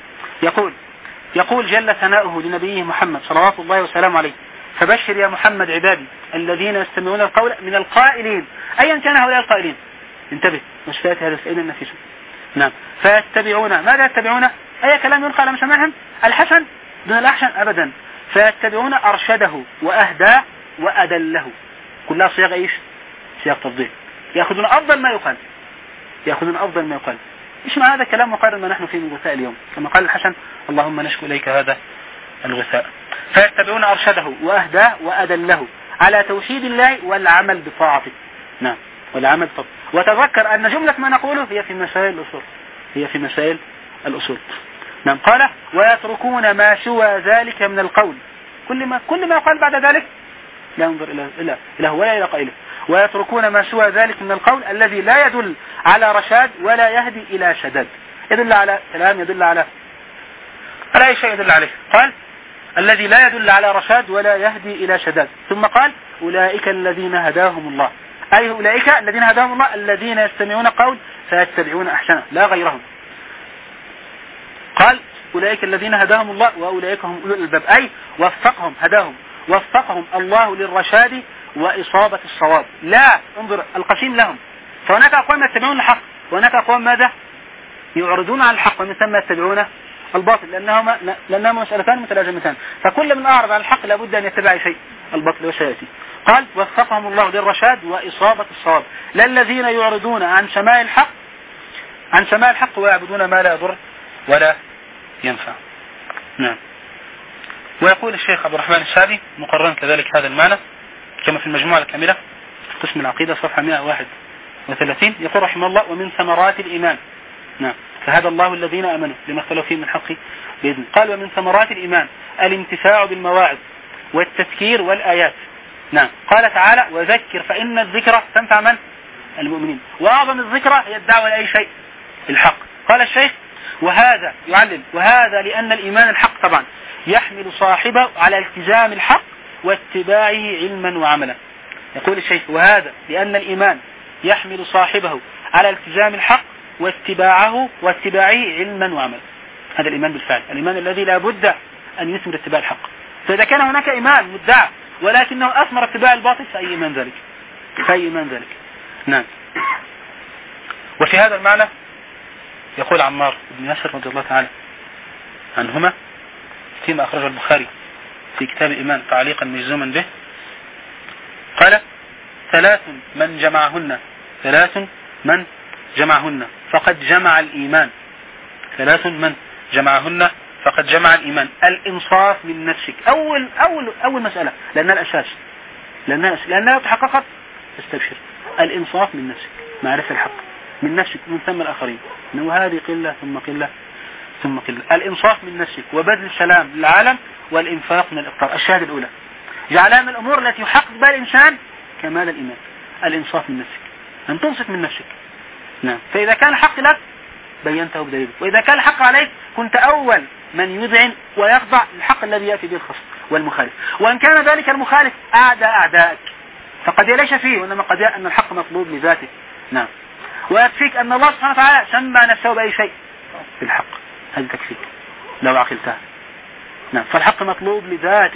يقول جل ثناؤه لنبيه محمد صلوات الله وسلامه عليه فبشر يا محمد عبادي الذين يستمعون القول من القائلين، أيا كان هؤلاء القائلين، انتبه مشفيات هذا السائل النفيس. نعم. فيتبعون ماذا يتبعون؟ أي كلام يلقى على مسامعهم؟ الحسن دون الأحسن أبدا. فيتبعون أرشده وأهداه وأدله، كلها صيغ إيش؟ صيغ تفضيل. يأخذون أفضل ما يقال، يأخذون أفضل ما يقال. إيش مع هذا الكلام مقارن ما نحن فيه من غثاء اليوم، كما قال الحسن اللهم نشكو إليك هذا الغثاء. فيتبعون أرشده وأهداه وأدله على توحيد الله والعمل بطاعته. نعم. والعمل بطاعته. وتذكر أن جملة ما نقوله هي في مسائل الأصول، هي في مسائل الأصول. نعم. قال ويتركون ما سوى ذلك من القول، كل ما يقال بعد ذلك لا ينظر إلى هو ولا إلى قائله. ويتركون ما سوى ذلك من القول الذي لا يدل على رشاد ولا يهدي إلى شداد، يدل على كلام، يدل على أي شيء يدل عليه. قال الذي لا يدل على رشاد ولا يهدي إلى شداد. ثم قال أولئك الذين هداهم الله، أي أولئك الذين هداهم الله الذين يستمعون قول فيتبعون أحسنه لا غيرهم. قال أولئك الذين هداهم الله وأولئك هم أولو الألباب، أي وفقهم، هداهم وفقهم الله للرشاد وإصابة الصواب. لا انظر القسيم لهم، فهناك أقوام يتبعون الحق وهناك أقوام ماذا؟ يعرضون عن الحق ومن ثم يتبعون الباطل، لأنهما مسألتان متلازمتان، فكل من أعرض عن الحق لابد أن يتبع شيء الباطل وسيأتي. قال وفقهم الله للرشاد وإصابة الصواب، لا الذين يعرضون عن سماع الحق ويعبدون ما لا يضر ولا ينفع. نعم. ويقول الشيخ عبد الرحمن السعدي مقررا كذلك هذا المعنى كما في المجموعة الكاملة قسم العقيدة صفحة 131، يقول رحمه الله ومن ثمرات الإيمان. نعم. فهذا الله الذين آمنوا لما اختلفوا فيه من حق بإذن. قال ومن ثمرات الإيمان الانتفاع بالمواعظ والتذكير والآيات. نعم. قال تعالى وذكر فإن الذكرى تنفع من؟ المؤمنين. وأعظم الذكرى هي الدعوة لأي شيء الحق. قال الشيخ وهذا يعلل وهذا لأن الإيمان الحق طبعا يحمل صاحبه على التزام الحق واتباعه علما وعملا. يقول الشيخ وهذا لأن الإيمان يحمل صاحبه على التزام الحق واتباعه علما وعملا. هذا الإيمان بالفعل، الإيمان الذي لا بد أن يثمر اتباع الحق. فإذا كان هناك إيمان مدعى ولكنه أثمر اتباع الباطل فأي إيمان ذلك؟ فأي إيمان ذلك؟ نعم. وفي هذا المعنى يقول عمار بن ياسر رضي الله تعالى عنهما فيما أخرجه البخاري في كتاب الإيمان تعليقا مجزوما به، قال ثلاث من جمعهن فقد جمع الإيمان. ثلاث من جمعهن فقد جمع الإيمان. الإنصاف من نفسك، أول مسألة لأنها الأساس، لأنها تحققت استبشر. الإنصاف من نفسك، معرفة الحق من نفسك من ثم الآخرين، إنه هذه قلة ثم قلة ثم قلة. الإنصاف من نفسك وبذل السلام للعالم والإنفاق من الإقطار. الشهادة الأولى جعلها من الأمور التي يحقق بها الإنسان كمال الإيمان. الإنصاف من نفسك، أن تنصف من نفسك. نعم. فإذا كان الحق لك بينته بدليل، وإذا كان الحق عليك كنت أول من يذعن ويخضع للحق الذي يأتي به الخصم والمخالف، وإن كان ذلك المخالف أعدائك فقد يليش فيه، وإنما قد أن الحق مطلوب لذاته. نعم. ويكفيك أن الله سبحانه وتعالى سمى نفسه بأي شيء بالحق، هذا تكفيك لو عقلتها. نعم. فالحق مطلوب لذاته،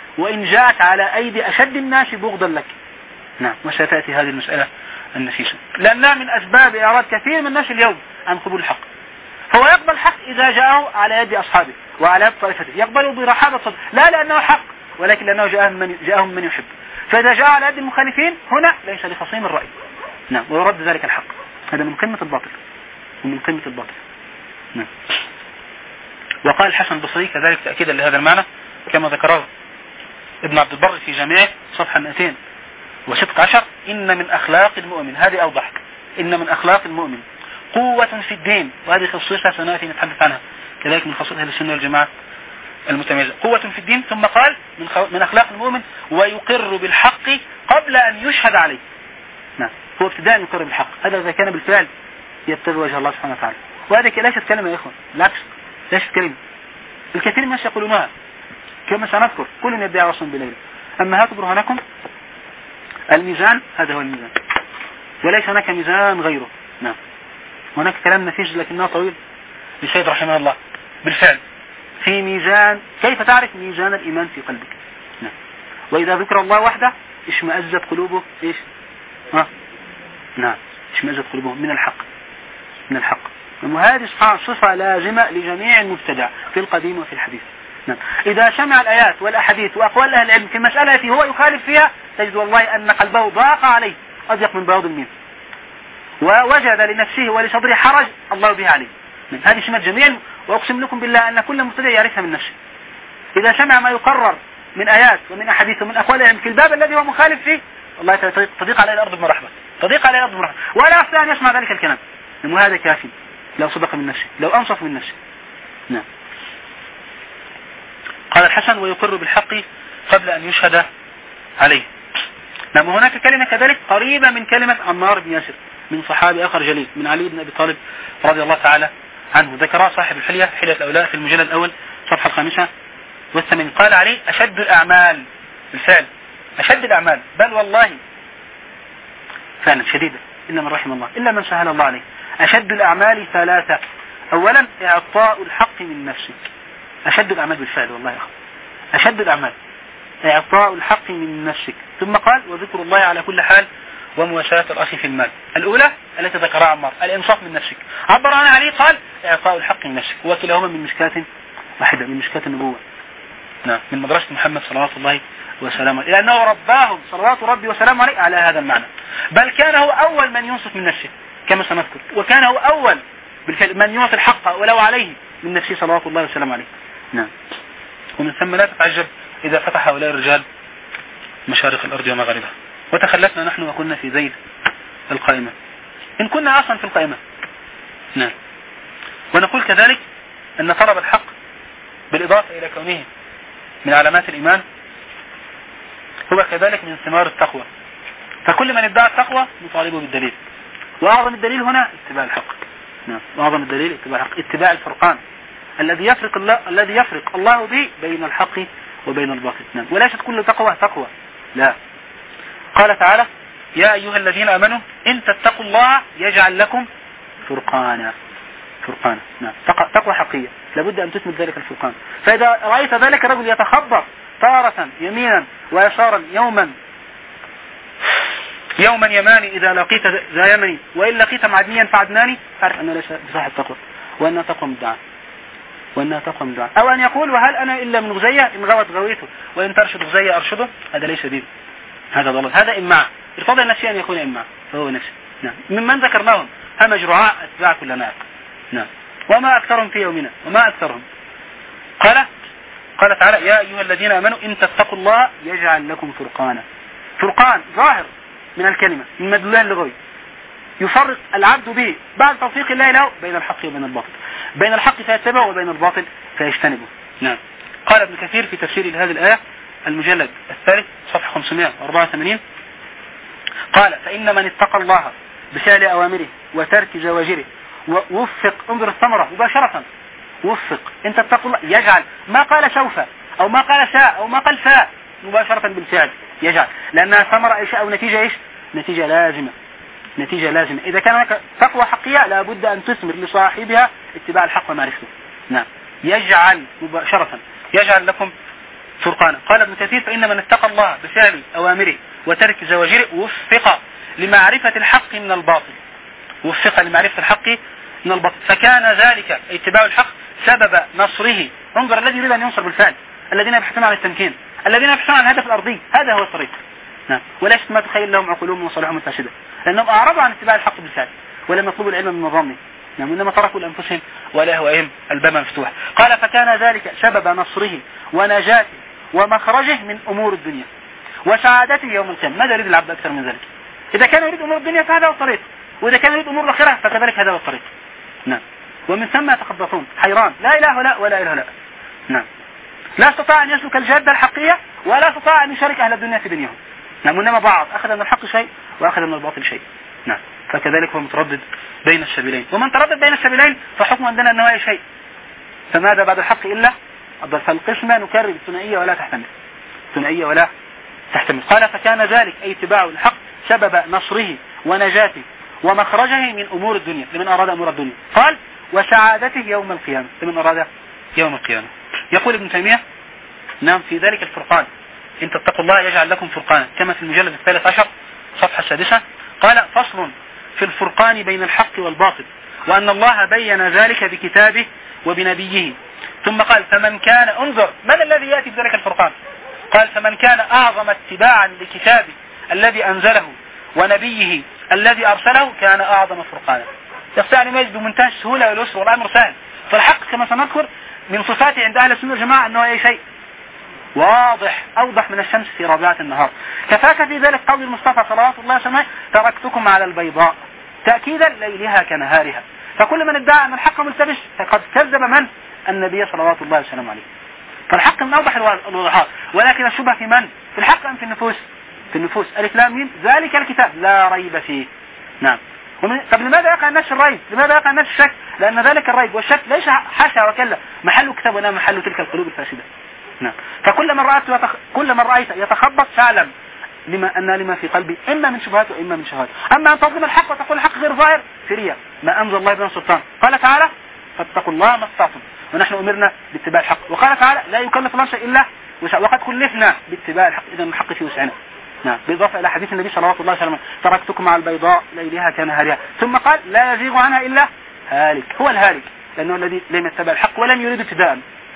وإن جاءت على أيدي أشد الناس بغضا لك. نعم، وستأتي هذه المسألة النفيسة، لأنها من أسباب إعراض كثير من الناس اليوم عن قبول الحق. هو يقبل الحق إذا جاءه على يد أصحابه وعلى يد طائفته، يقبله برحابة صدر، لا لأنه حق ولكن لأنه جاءهم من يحب. فإذا جاء على يد المخالفين هنا ليس لخصيم الرأي. نعم، ويرد ذلك الحق. هذا من قمة الباطل ومن قمة الباطل. نعم. وقال الحسن البصري كذلك تأكيدا لهذا المعنى كما ذكره ابن عبد البر في جامعه صفحة 216: إن من أخلاق المؤمن، هذه أوضح، إن من أخلاق المؤمن قوة في الدين، وهذه خصيصة سنأتي نتحدث عنها كذلك من خصائص أهل السنة والجماعة المتميزة، قوة في الدين. ثم قال من أخلاق المؤمن ويقر بالحق قبل أن يشهد عليه. نعم، هو ابتداء يقر بالحق، هذا إذا كان بالفعل يبتغي وجه الله سبحانه وتعالى. وهذه ليست كلمة يا إخوان، بالعكس ليست كلمة، الكثير من الناس يقولونها كما سنذكر، كل يدعي رسول بليل. أما هاتوا برهانكم، الميزان هذا هو الميزان، وليس هناك ميزان غيره. نعم، هناك كلام نفيس لكنه طويل للسيد رحمه الله. بالفعل في ميزان، كيف تعرف ميزان الإيمان في قلبك؟ نعم. وإذا ذكر الله وحده اشمأزت قلوبه إيش؟ نعم، اشمأزت قلوبه من الحق، من الحق. وهذه صفة لازمة لجميع المبتدع في القديم وفي الحديث. نعم. إذا سمع الآيات والأحاديث وأقوال أهل العلم في المسألة التي هو يخالف فيها تجد والله أن قلبه ضاق عليه أضيق من بياض الميم، ووجد لنفسه ولصدره حرج الله به عليه. هذه سمة جميع، وأقسم لكم بالله أن كل مبتدع يعرفها من نفسه. إذا سمع ما يقرر من آيات ومن أحاديث ومن أقوال العلم في الباب الذي هو مخالف فيه، والله تضيق عليه الأرض بمرحبة، تضيق عليه الأرض بمرحبة، ولا أستطيع أن يسمع ذلك الكلام. وهذا كافي لو صدق من نفسه، لو أنصف من نفسه. نعم. قال الحسن ويقر بالحق قبل أن يشهد عليه. نعم. وهناك كلمة كذلك قريبة من كلمة عمار بن ياسر من صحابي آخر جليل من علي بن أبي طالب رضي الله تعالى عنه، ذكرها صاحب الحلية حلية الأولاء في المجلد الأول صفحة 85. قال عليه أشد الأعمال، بالفعل أشد الأعمال، بل والله فعلا شديدة إلا من رحم الله، إلا من سهل الله عليه. أشد الأعمال ثلاثة: أولا إعطاء الحق من نفسك، أشد الأعمال بالفعل والله يا أخي، أشد الأعمال إعطاء الحق من نفسك. ثم قال وذكر الله على كل حال ومواساة الأخ في المال. الأولى التي ذكرها عمار الإنصاف من نفسك، عبر عنها عليه قال إعطاء الحق من نفسك، وكلاهما من مشكاة واحدة، من مشكاة النبوة. نعم، من مدرسة محمد صلوات الله وسلامه عليه، لأنه رباهم صلوات ربي وسلامه عليه على هذا المعنى. بل كان هو أول من ينصف من نفسه كما سنذكر، وكان هو أول من يعطي الحق ولو عليه من نفسه صلوات الله وسلامه عليه. نعم. ومن ثم لا تتعجب إذا فتح هؤلاء الرجال مشارق الأرض ومغاربها، وتخلفنا نحن وكنا في زيد القائمة، إن كنا أصلا في القائمة. نعم. ونقول كذلك أن طلب الحق بالإضافة إلى كونه من علامات الإيمان هو كذلك من ثمار التقوى، فكل من ادعى التقوى نطالبه بالدليل، وأعظم الدليل هنا اتباع الحق. نعم. وأعظم الدليل اتباع الحق، اتباع الفرقان الذي يفرق الله به بين الحق وبين الباطل. نعم. وليست كل تقوى تقوى، لا. قال تعالى يا أيها الذين آمنوا إن تتقوا الله يجعل لكم فرقانا. نعم. تقوى حقية لابد أن تثبت ذلك الفرقان. فإذا رأيت ذلك الرجل يتخبط تارة يمينا ويسارا، يوما يماني إذا لقيت ذا يمني وإن لقيت معدنيا فعدناني، أعرف أنه ليس بصاحب تقوى، وأنها تقوى مدعاء. أو أن يقول وهل أنا إلا من غزية، إن غوت غويته وإن ترشد غزية أرشده، هذا ليس دين، هذا ضلال، هذا إماع. ارتضى نفسي أن يكون إماع فهو نفسي. نعم. ممن ذكرناهم همج رعاء أتباع كل ناعق. نعم. وما أكثرهم في يومنا، وما أكثرهم. قال تعالى يا أيها الذين آمنوا إن تتقوا الله يجعل لكم فرقان ظاهر من الكلمة من مدلولها اللغوي يفرق العبد به بعد توفيق الله له بين الحق وبين الباطل، بين الحق فيتبعه وبين الباطل فيجتنبه. نعم. قال ابن كثير في تفسير لهذه الآية المجلد الثالث صفحة 584 قال فإن من اتقى الله بفعل أوامره وترك زواجره ووفق، انظر الثمرة مباشرة، وفق إن تتقوا الله يجعل، ما قال سوف أو ما قال ساء أو ما قال فاء، مباشرة بالفعل يجعل، لأنها ثمرة إيش أو نتيجة إيش؟ نتيجة لازمة. إذا كان هناك تقوى حقيقية لابد أن تثمر لصاحبها اتباع الحق ومعرفته. نعم. يجعل مباشرة يجعل لكم فرقانا. قال ابن كثير فإن من اتقى الله بفعل أوامره وترك زواجره وفق لمعرفة الحق من الباطل، وفق لمعرفة الحق من الباطل، فكان ذلك اتباع الحق سبب نصره. انظر الذي يريد أن ينصر بالفعل، الذين يبحثون عن التمكين، الذين يبحثون عن الهدف الأرضي، هذا هو الطريق. نعم. وليست ما تخيل لهم عقولهم وصالحهم الفاسدة، لأنهم أعرضوا عن اتباع الحق بالفعل ولم يطلبوا العلم من نظامه. نعم. إنما تركوا لأنفسهم ولأهوائهم الباب مفتوح. قال فكان ذلك سبب نصره ونجاته ومخرجه من أمور الدنيا وسعادته يوم القيامة. ماذا يريد العبد أكثر من ذلك؟ إذا كان يريد أمور الدنيا فهذا هو الطريق، وإذا كان يريد أمور الآخرة فكذلك هذا هو الطريق. نعم. ومن ثم يتخبطون حيران، لا إله لا ولا إله لا. نعم. لا استطاع أن يسلك الجادة الحقيقية ولا استطاع أن يشارك أهل الدنيا في دنياهم. نعم. إنما بعض أخذ من الحق شيء وأخذ من الباطل شيء. نعم. فكذلك هو متردد بين السبيلين، ومن تردد بين السبيلين فحكم عندنا أنه أي شيء. فماذا بعد الحق إلا الضلال؟ فالقسمة نكرر الثنائية ولا تحتمل، ثنائية ولا تحتمل. قال فكان ذلك أي اتباع الحق سبب نصره ونجاته ومخرجه من أمور الدنيا لمن أراد أمور الدنيا. قال وسعادته يوم القيامة لمن أراد يوم القيامة. يقول ابن تيمية نعم في ذلك الفرقان إن تتقوا الله يجعل لكم فرقانا، كما في المجلد 13 صفحة 6. قال فصل في الفرقان بين الحق والباطل، وأن الله بين ذلك بكتابه وبنبيه. ثم قال فمن كان، انظر من الذي يأتي بذلك الفرقان؟ قال فمن كان أعظم اتباعا لكتابه الذي أنزله ونبيه الذي أرسله كان أعظم فرقانا. يستطيع أن يميز بمنتهى السهولة واليسر والأمر سهل. فالحق كما سنذكر من صفاته عند أهل السنة والجماعة أنه أي شيء واضح أوضح من الشمس في ربيعة النهار. كفاك في ذلك قول المصطفى صلوات الله وسلامه تركتكم على البيضاء تأكيدا ليلها كنهارها. فكل من ادعى أن الحق ملتبس فقد كذب من؟ النبي صلوات الله وسلامه عليه. فالحق من أوضح الوضوحات، ولكن الشبهة في من؟ في الحق أم في النفوس؟ في النفوس. ألف لام ميم ذلك الكتاب لا ريب فيه. نعم. طب لماذا يقع الناس الريب؟ لماذا يقع الناس الشك؟ لأن ذلك الريب والشك ليس حاشا وكلا محل كتاب ولا محل تلك القلوب الفاسدة. نعم. فكل من رأيت يتخبط فاعلم لما في قلبي إما من شبهات وإما من شهوات. أما أن تظلم الحق وتقول الحق غير ظاهر فريا ما أنزل الله بنا سلطان. قال تعالى فاتقوا الله ما استطعتم، ونحن أمرنا باتباع الحق. وقال تعالى لا يكلف الله شيء إلا وسعه، وقد كلفنا باتباع الحق، إذا الحق في وسعنا. نعم. بالإضافة إلى حديث النبي صلى الله عليه وسلم تركتكم على البيضاء ليلها كنهارها. ثم قال لا يزيغ عنها إلا هالك. هو الهالك لأنه الذي لم يتبع الحق ولم يريد اتباعا.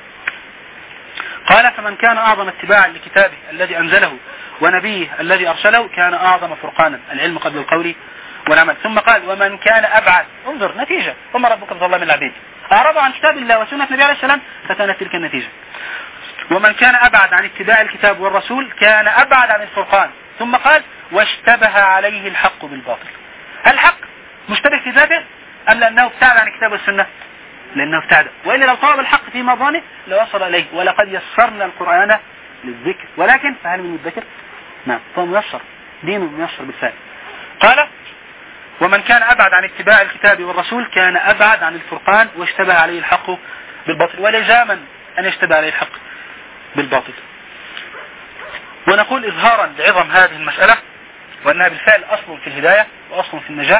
قال فمن كان أعظم اتباعا لكتابه الذي أنزله ونبيه الذي أرسله كان أعظم فرقانا، العلم قبل القول والعمل. ثم قال ومن كان أبعد، انظر نتيجة، وما ربك بظلام للعبيد، أعرضوا عن كتاب الله وسنة النبي عليه السلام فكانت تلك النتيجة. ومن كان أبعد عن اتباع الكتاب والرسول كان أبعد عن الفرقان. ثم قال واشتبه عليه الحق بالباطل. الحق مشتبه في ذاته أم لأنه ابتعد عن الكتاب والسنة؟ لأنه ابتعد، وإلا لو طلب الحق في مظانه لوصل إليه. ولقد يسرنا القرآن للذكر ولكن فهل من الذكر؟ نعم. فهو ميسر، دينه ميسر بالفعل. قال ومن كان أبعد عن اتباع الكتاب والرسول كان أبعد عن الفرقان واشتبه عليه الحق بالباطل، ولزاما أن يشتبه عليه الحق بالباطل. ونقول إظهارا لعظم هذه المسألة وأنها بالفعل أصل في الهداية وأصل في النجاة،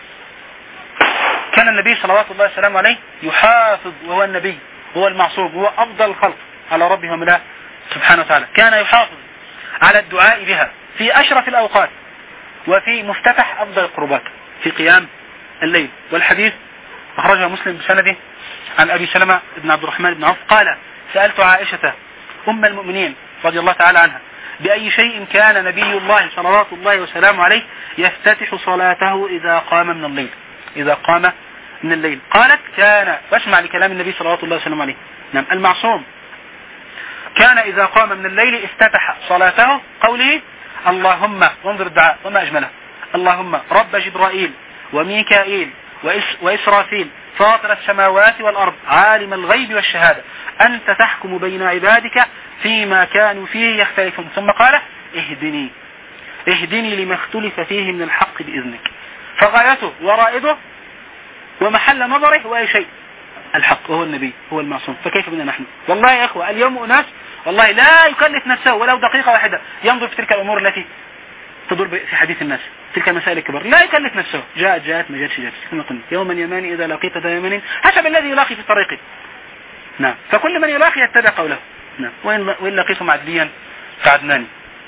كان النبي صلوات الله وسلامه عليه يحافظ، وهو النبي هو المعصوم هو أفضل الخلق على ربه وملاه سبحانه وتعالى، كان يحافظ على الدعاء بها في أشرف الأوقات وفي مفتتح أفضل القربات في قيام الليل. والحديث أخرجه مسلم بسنده عن أبي سلمة بن عبد الرحمن بن عوف قال سألت عائشة أم المؤمنين رضي الله تعالى عنها بأي شيء كان نبي الله صلوات الله وسلامه عليه يفتتح صلاته إذا قام من الليل، إذا قام من الليل؟ قالت كان، واسمع لكلام النبي صلوات الله وسلامه عليه، نعم المعصوم، كان إذا قام من الليل افتتح صلاته قوله اللهم، وانظر الدعاء وما أجمله، اللهم رب جبرائيل وميكائيل وإسرافيل فاطر السماوات والأرض عالم الغيب والشهادة أنت تحكم بين عبادك فيما كانوا فيه يختلفون. ثم قال اهدني لما اختلف فيه من الحق بإذنك. فغايته ورائده ومحل نظره هو أي شيء؟ الحق، وهو النبي هو المعصوم. فكيف بنا نحن؟ والله يا أخوة اليوم أناس والله لا يكلف نفسه ولو دقيقة واحدة ينظر في تلك الأمور التي تدور في حديث الناس، تلك المسائل الكبار، لا يكلف نفسه، جاءت ما جاءتش كما قلنا يوما يماني إذا لقيت ذا يمن حسب الذي يلاقي في طريقه. نعم. فكل من يلاقي يتبع قوله. نعم. وإن لقيتم عدليا فعدناني.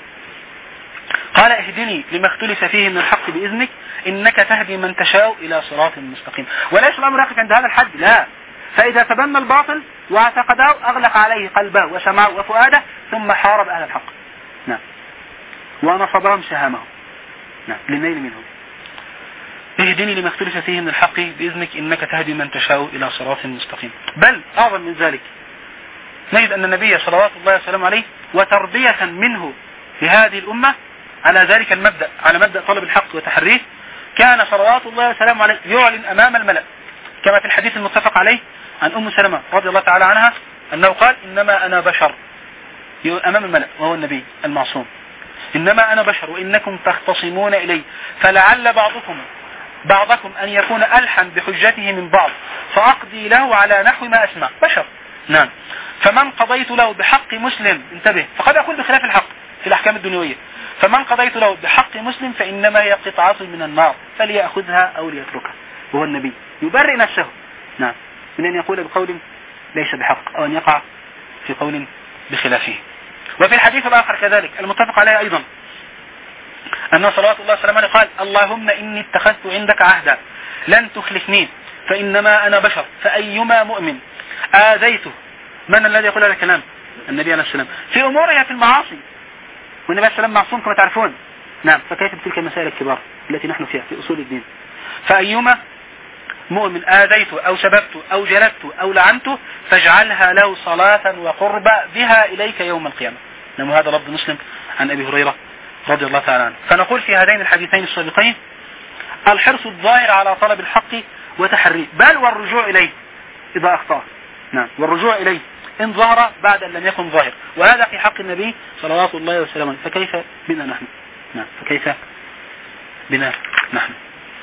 قال اهدني لما اختلف فيه من الحق بإذنك إنك تهدي من تشاء إلى صراط مستقيم. وليس الأمر يقف عند هذا الحد، لا. فإذا تبنى الباطل واعتقده أغلق عليه قلبه وسمعه وفؤاده ثم حارب أهل الحق، نعم، ونصبهم سهامهم، نعم، للنيل منهم. اهدني لما اختلف فيه من الحق بإذنك إنك تهدي من تشاء إلى صراط مستقيم. بل أعظم من ذلك نجد أن النبي صلوات الله وسلامه عليه وتربية منه لهذه الأمة على ذلك المبدأ، على مبدأ طلب الحق وتحريه، كان صلوات الله وسلامه عليه يعلن أمام الملأ كما في الحديث المتفق عليه عن أم سلمة رضي الله تعالى عنها أنه قال إنما أنا بشر، أمام الملأ وهو النبي المعصوم، إنما أنا بشر وإنكم تختصمون إلي فلعل بعضكم أن يكون ألحن بحجته من بعض فأقضي له على نحو ما أسمع. بشر، نعم. فمن قضيت له بحق مسلم، انتبه، فقد أقول بخلاف الحق في الأحكام الدنيوية، فمن قضيت له بحق مسلم فإنما هي قطعة من النار فليأخذها أو ليتركها. وهو النبي يبرئ نفسه، نعم، من أن يقول بقول ليس بحق أو أن يقع في قول بخلافه. وفي الحديث الآخر كذلك المتفق عليه أيضا أن صلوات الله وسلامه عليه قال اللهم إني اتخذت عندك عهدا لن تخلفني فإنما أنا بشر فأيما مؤمن آذيته. من الذي يقول هذا الكلام؟ النبي عليه السلام في أمورها في المعاصي، والنبي عليه السلام معصوم كما تعرفون، نعم. فكيف بتلك المسائل الكبار التي نحن فيها في أصول الدين؟ فأيما مؤمن آذيته أو سببته أو جلدته أو لعنته فاجعلها له صلاة وقرب بها إليك يوم القيامة. نعم. هذا لفظ مسلم عن أبي هريرة رضي الله تعالى عنه. فنقول في هذين الحديثين السابقين الحرص الظاهر على طلب الحق وتحريه، بل والرجوع إليه إذا أخطأ، نعم، والرجوع إليه إن ظهر بعد أن لم يكن ظاهر، وهذا في حق النبي صلوات الله وسلامه. فكيف بنا نحن؟ نعم، فكيف بنا نحن؟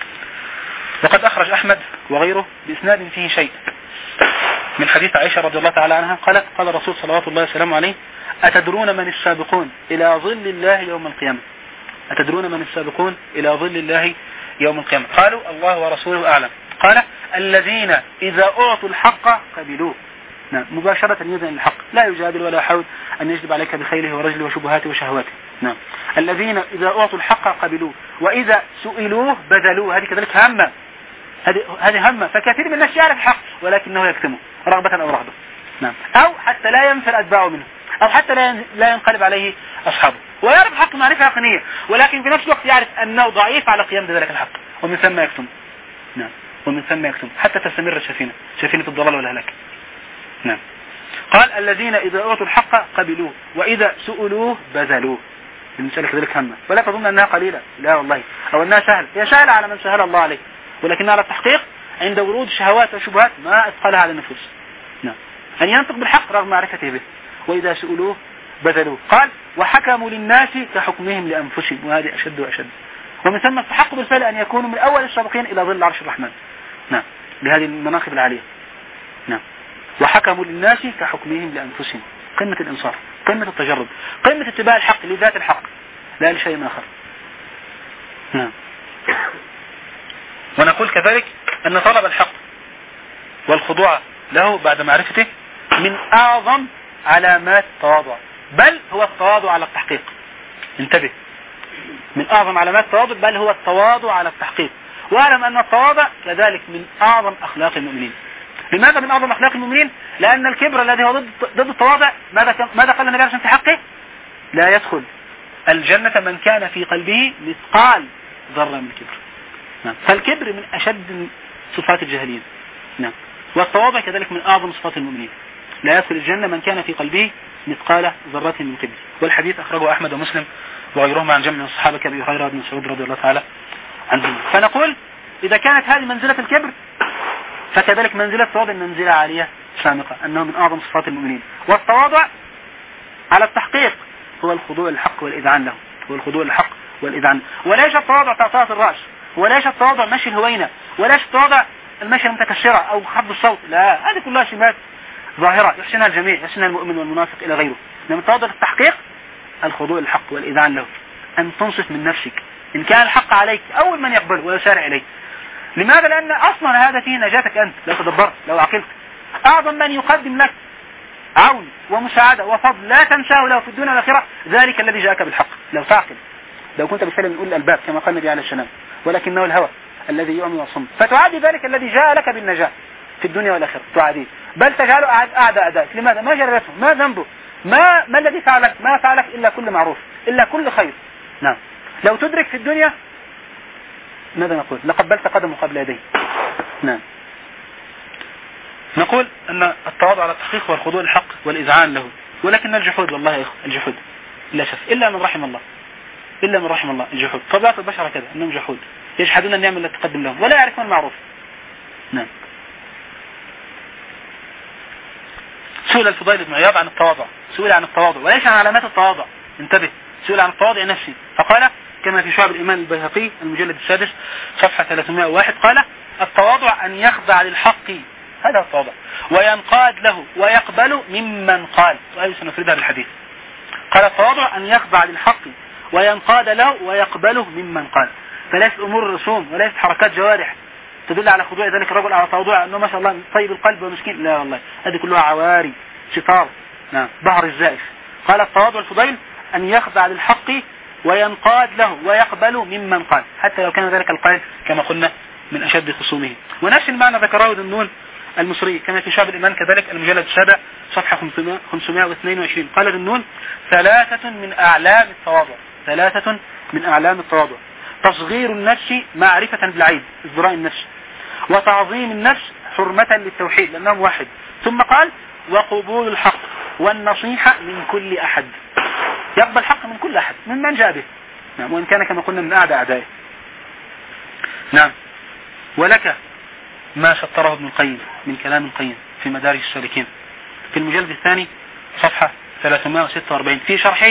وقد أخرج أحمد وغيره بإسناد فيه شيء من حديث عائشة رضي الله تعالى عنها قالت قال الرسول صلوات الله وسلامه عليه أتدرون من السابقون إلى ظل الله يوم القيامة؟ أتدرون من السابقون إلى ظل الله يوم القيامة؟ قالوا الله ورسوله أعلم. قال الذين إذا أعطوا الحق قبلوه، نعم، مباشرة يذن الحق، لا يجادل ولا يحاول أن يجلب عليك بخيله ورجله وشبهاته وشهواته، نعم. الذين إذا أعطوا الحق قبلوه وإذا سئلوه بذلوه. هذه كذلك همة، هذه همة. فكثير من الناس يعرف الحق ولكنه يكتمه رغبة أو رهبة، نعم، أو حتى لا ينفر أتباعه منه، أو حتى لا ينقلب عليه أصحابه، ويعرف الحق معرفة يقينية ولكن في نفس الوقت يعرف أنه ضعيف على قيام بذلك الحق، ومن ثم يكتم، نعم، ومن ثم يكتم حتى تستمر سفينة الضلال والهلاك، نعم. قال الذين إذا أعطوا الحق قبلوه وإذا سئلوه بذلوه. المسألة كذلك همة، ولا تظن أنها قليلة، لا والله، أو أنها سهل، هي سهلة على من سهل الله عليه، ولكنها على التحقيق عند ورود شهوات وشبهات ما أثقلها على النفوس، نعم، أن ينطق بالحق رغم معرفته به. وإذا سئلوه بذلوه. قال وحكموا للناس كحكمهم لأنفسهم، وهذه أشد وأشد. ومن ثم استحقوا بالفعل أن يكونوا من أول السابقين إلى ظل عرش الرحمن، نعم، بهذه المناقب العالية، نعم. وحكموا للناس كحكمهم لأنفسهم، قمة الإنصاف، قمة التجرد، قمة اتباع الحق لذات الحق لا لشيء آخر، نعم. ونقول كذلك أن طلب الحق والخضوع له بعد معرفته من أعظم علامات التواضع، بل هو التواضع على التحقيق. انتبه، من أعظم علامات التواضع بل هو التواضع على التحقيق. واعلم أن التواضع كذلك من أعظم أخلاق المؤمنين. لماذا من أعظم أخلاق المؤمنين؟ لأن الكبر الذي هو ضد التواضع ماذا قال النبي عليه الصلاة والسلام؟ لا يدخل الجنة من كان في قلبه مثقال ذرة من الكبر، نعم. فالكبر من أشد صفات الجاهلين، نعم. والتواضع كذلك من أعظم صفات المؤمنين. لا يدخل الجنة من كان في قلبه مثقال ذرة من كبر. والحديث أخرجه أحمد ومسلم وغيرهما عن جمع من الصحابة كأبي هريرة بن مسعود رضي الله تعالى عنهم. فنقول إذا كانت هذه منزلة الكبر فكذلك منزلة التواضع منزلة عالية سامقة، أنه من أعظم صفات المؤمنين. والتواضع على التحقيق هو الخضوع للحق والإذعان له، هو الخضوع للحق والإذعان، وليس التواضع تعطية الرأس، وليس التواضع مشي الهوينة، وليس التواضع المشي المتكسرة أو خفض الصوت، لا، هذه كلها سمات ظاهرة يحسنها الجميع، يحسنها المؤمن والمنافق إلى غيره. إنما التواضع التحقيق الخضوع للحق والإذعان له، أن تنصف من نفسك إن كان الحق عليك أول من يقبل ويسارع إليه. لماذا؟ لأن أصلا هذا فيه نجاتك أنت لو تدبرت لو عقلت. أعظم من يقدم لك عون ومساعدة وفضل لا تنساه له في الدنيا والآخرة، ذلك الذي جاءك بالحق. لو تعقل، لو كنت بسلم من أولي الألباب كما قال النبي عليه السلام، ولكنه الهوى الذي يؤمن ويصم، فتعادي ذلك الذي جاء لك بالنجاة في الدنيا والآخرة، تعاديه، بل تجعله أعدى أعدائك. لماذا؟ ما جرته، ما ذنبه، ما الذي فعلك؟ ما فعلك إلا كل معروف، إلا كل خير. نعم. لو تدرك في الدنيا ماذا نقول؟ لقبلت قدمه قبل يديه. نعم. نقول أن التواضع على التحقيق والخضوع للحق والإذعان له، ولكن الجحود، والله يا إخوة الجحود للأسف إلا من رحم الله، إلا من رحم الله الجحود. طبيعة البشر كذا أنهم جحود، يجحدون النعم التي تقدم لهم ولا يعرفون المعروف. نعم. سئل الفضيل بن عياض عن التواضع، سئل عن التواضع وليس عن علامات التواضع، انتبه، سئل عن التواضع نفسي فقال كما في شعب الإيمان البيهقي المجلد السادس صفحة 301 قال: التواضع أن يخضع للحق، هذا التواضع، وينقاد له ويقبل ممن قال، وهذه سنفردها بالحديث. قال: التواضع أن يخضع للحق وينقاد له ويقبله ممن قال. فليست أمور الرسوم وليست حركات جوارح تدل على خضوع ذلك الرجل على تواضع أنه ما شاء الله طيب القلب ومسكين، لا والله، هذه كلها عواري ستار. نعم. بحر الزائف. قال: التواضع الفضيل أن يخضع للحق وينقاد له ويقبل ممن قال، حتى لو كان ذلك القائل كما قلنا من أشد خصومه. ونفس المعنى ذكره ذو النون المصري كما في شعب الإيمان كذلك المجلد السابع صفحة 522 قال ذو النون: ثلاثة من أعلام التواضع، ثلاثة من أعلام التواضع: تصغير النفس معرفة بالعيب، ازدراء النفس، وتعظيم النفس حرمة للتوحيد لأنه واحد. ثم قال: وقبول الحق والنصيحة من كل أحد، يقبل الحق من كل أحد ممن جاء به. نعم. وإن كان كما قلنا من أعدى أعدائه. نعم. ولك ما شطره ابن القيم من كلام القيم في مدارج السالكين في المجلد الثاني صفحة 346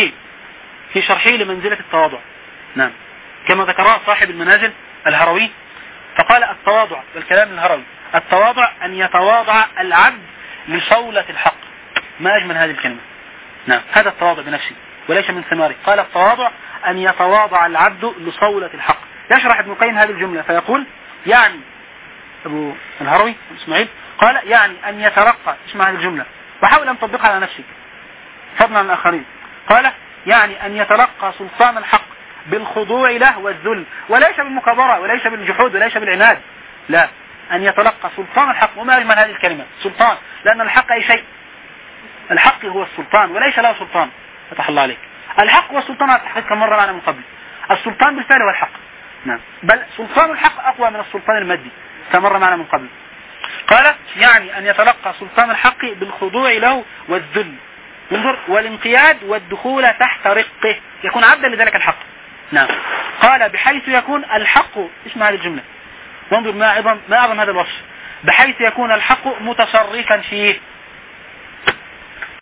في شرحه لمنزلة التواضع. نعم. كما ذكرها صاحب المنازل الهروي فقال: التواضع، والكلام الهروي، التواضع أن يتواضع العبد لصولة الحق. ما أجمل هذه الكلمة. نعم. هذا التواضع بنفسه وليس من ثماره. قال: التواضع أن يتواضع العبد لصولة الحق. يشرح ابن القيم هذه الجملة فيقول: يعني أبو الهروي إسماعيل قال: يعني أن يترقى، اسمع هذه الجملة وحاول أن تطبقها على نفسك فضلا عن الآخرين. قال: يعني أن يتلقى سلطان الحق بالخضوع له والذل، وليس بالمكابرة وليس بالجحود وليس بالعناد، لا، أن يتلقى سلطان الحق. وما أجمل هذه الكلمة سلطان، لأن الحق أي شيء، الحق هو السلطان وليس له سلطان. فتح الله عليك. الحق والسلطان على التحقيق كم مرة معنا من قبل. السلطان بالفعل هو الحق. نعم. بل سلطان الحق أقوى من السلطان المادي كمر معنا من قبل. قال: يعني أن يتلقى سلطان الحق بالخضوع له والذل، انظر، والانقياد والدخول تحت رقه، يكون عبدا لذلك الحق. نعم. قال: بحيث يكون الحق، اسمع هذه الجملة وانظر ما أعظم هذا الوصف، بحيث يكون الحق متصرفا فيه.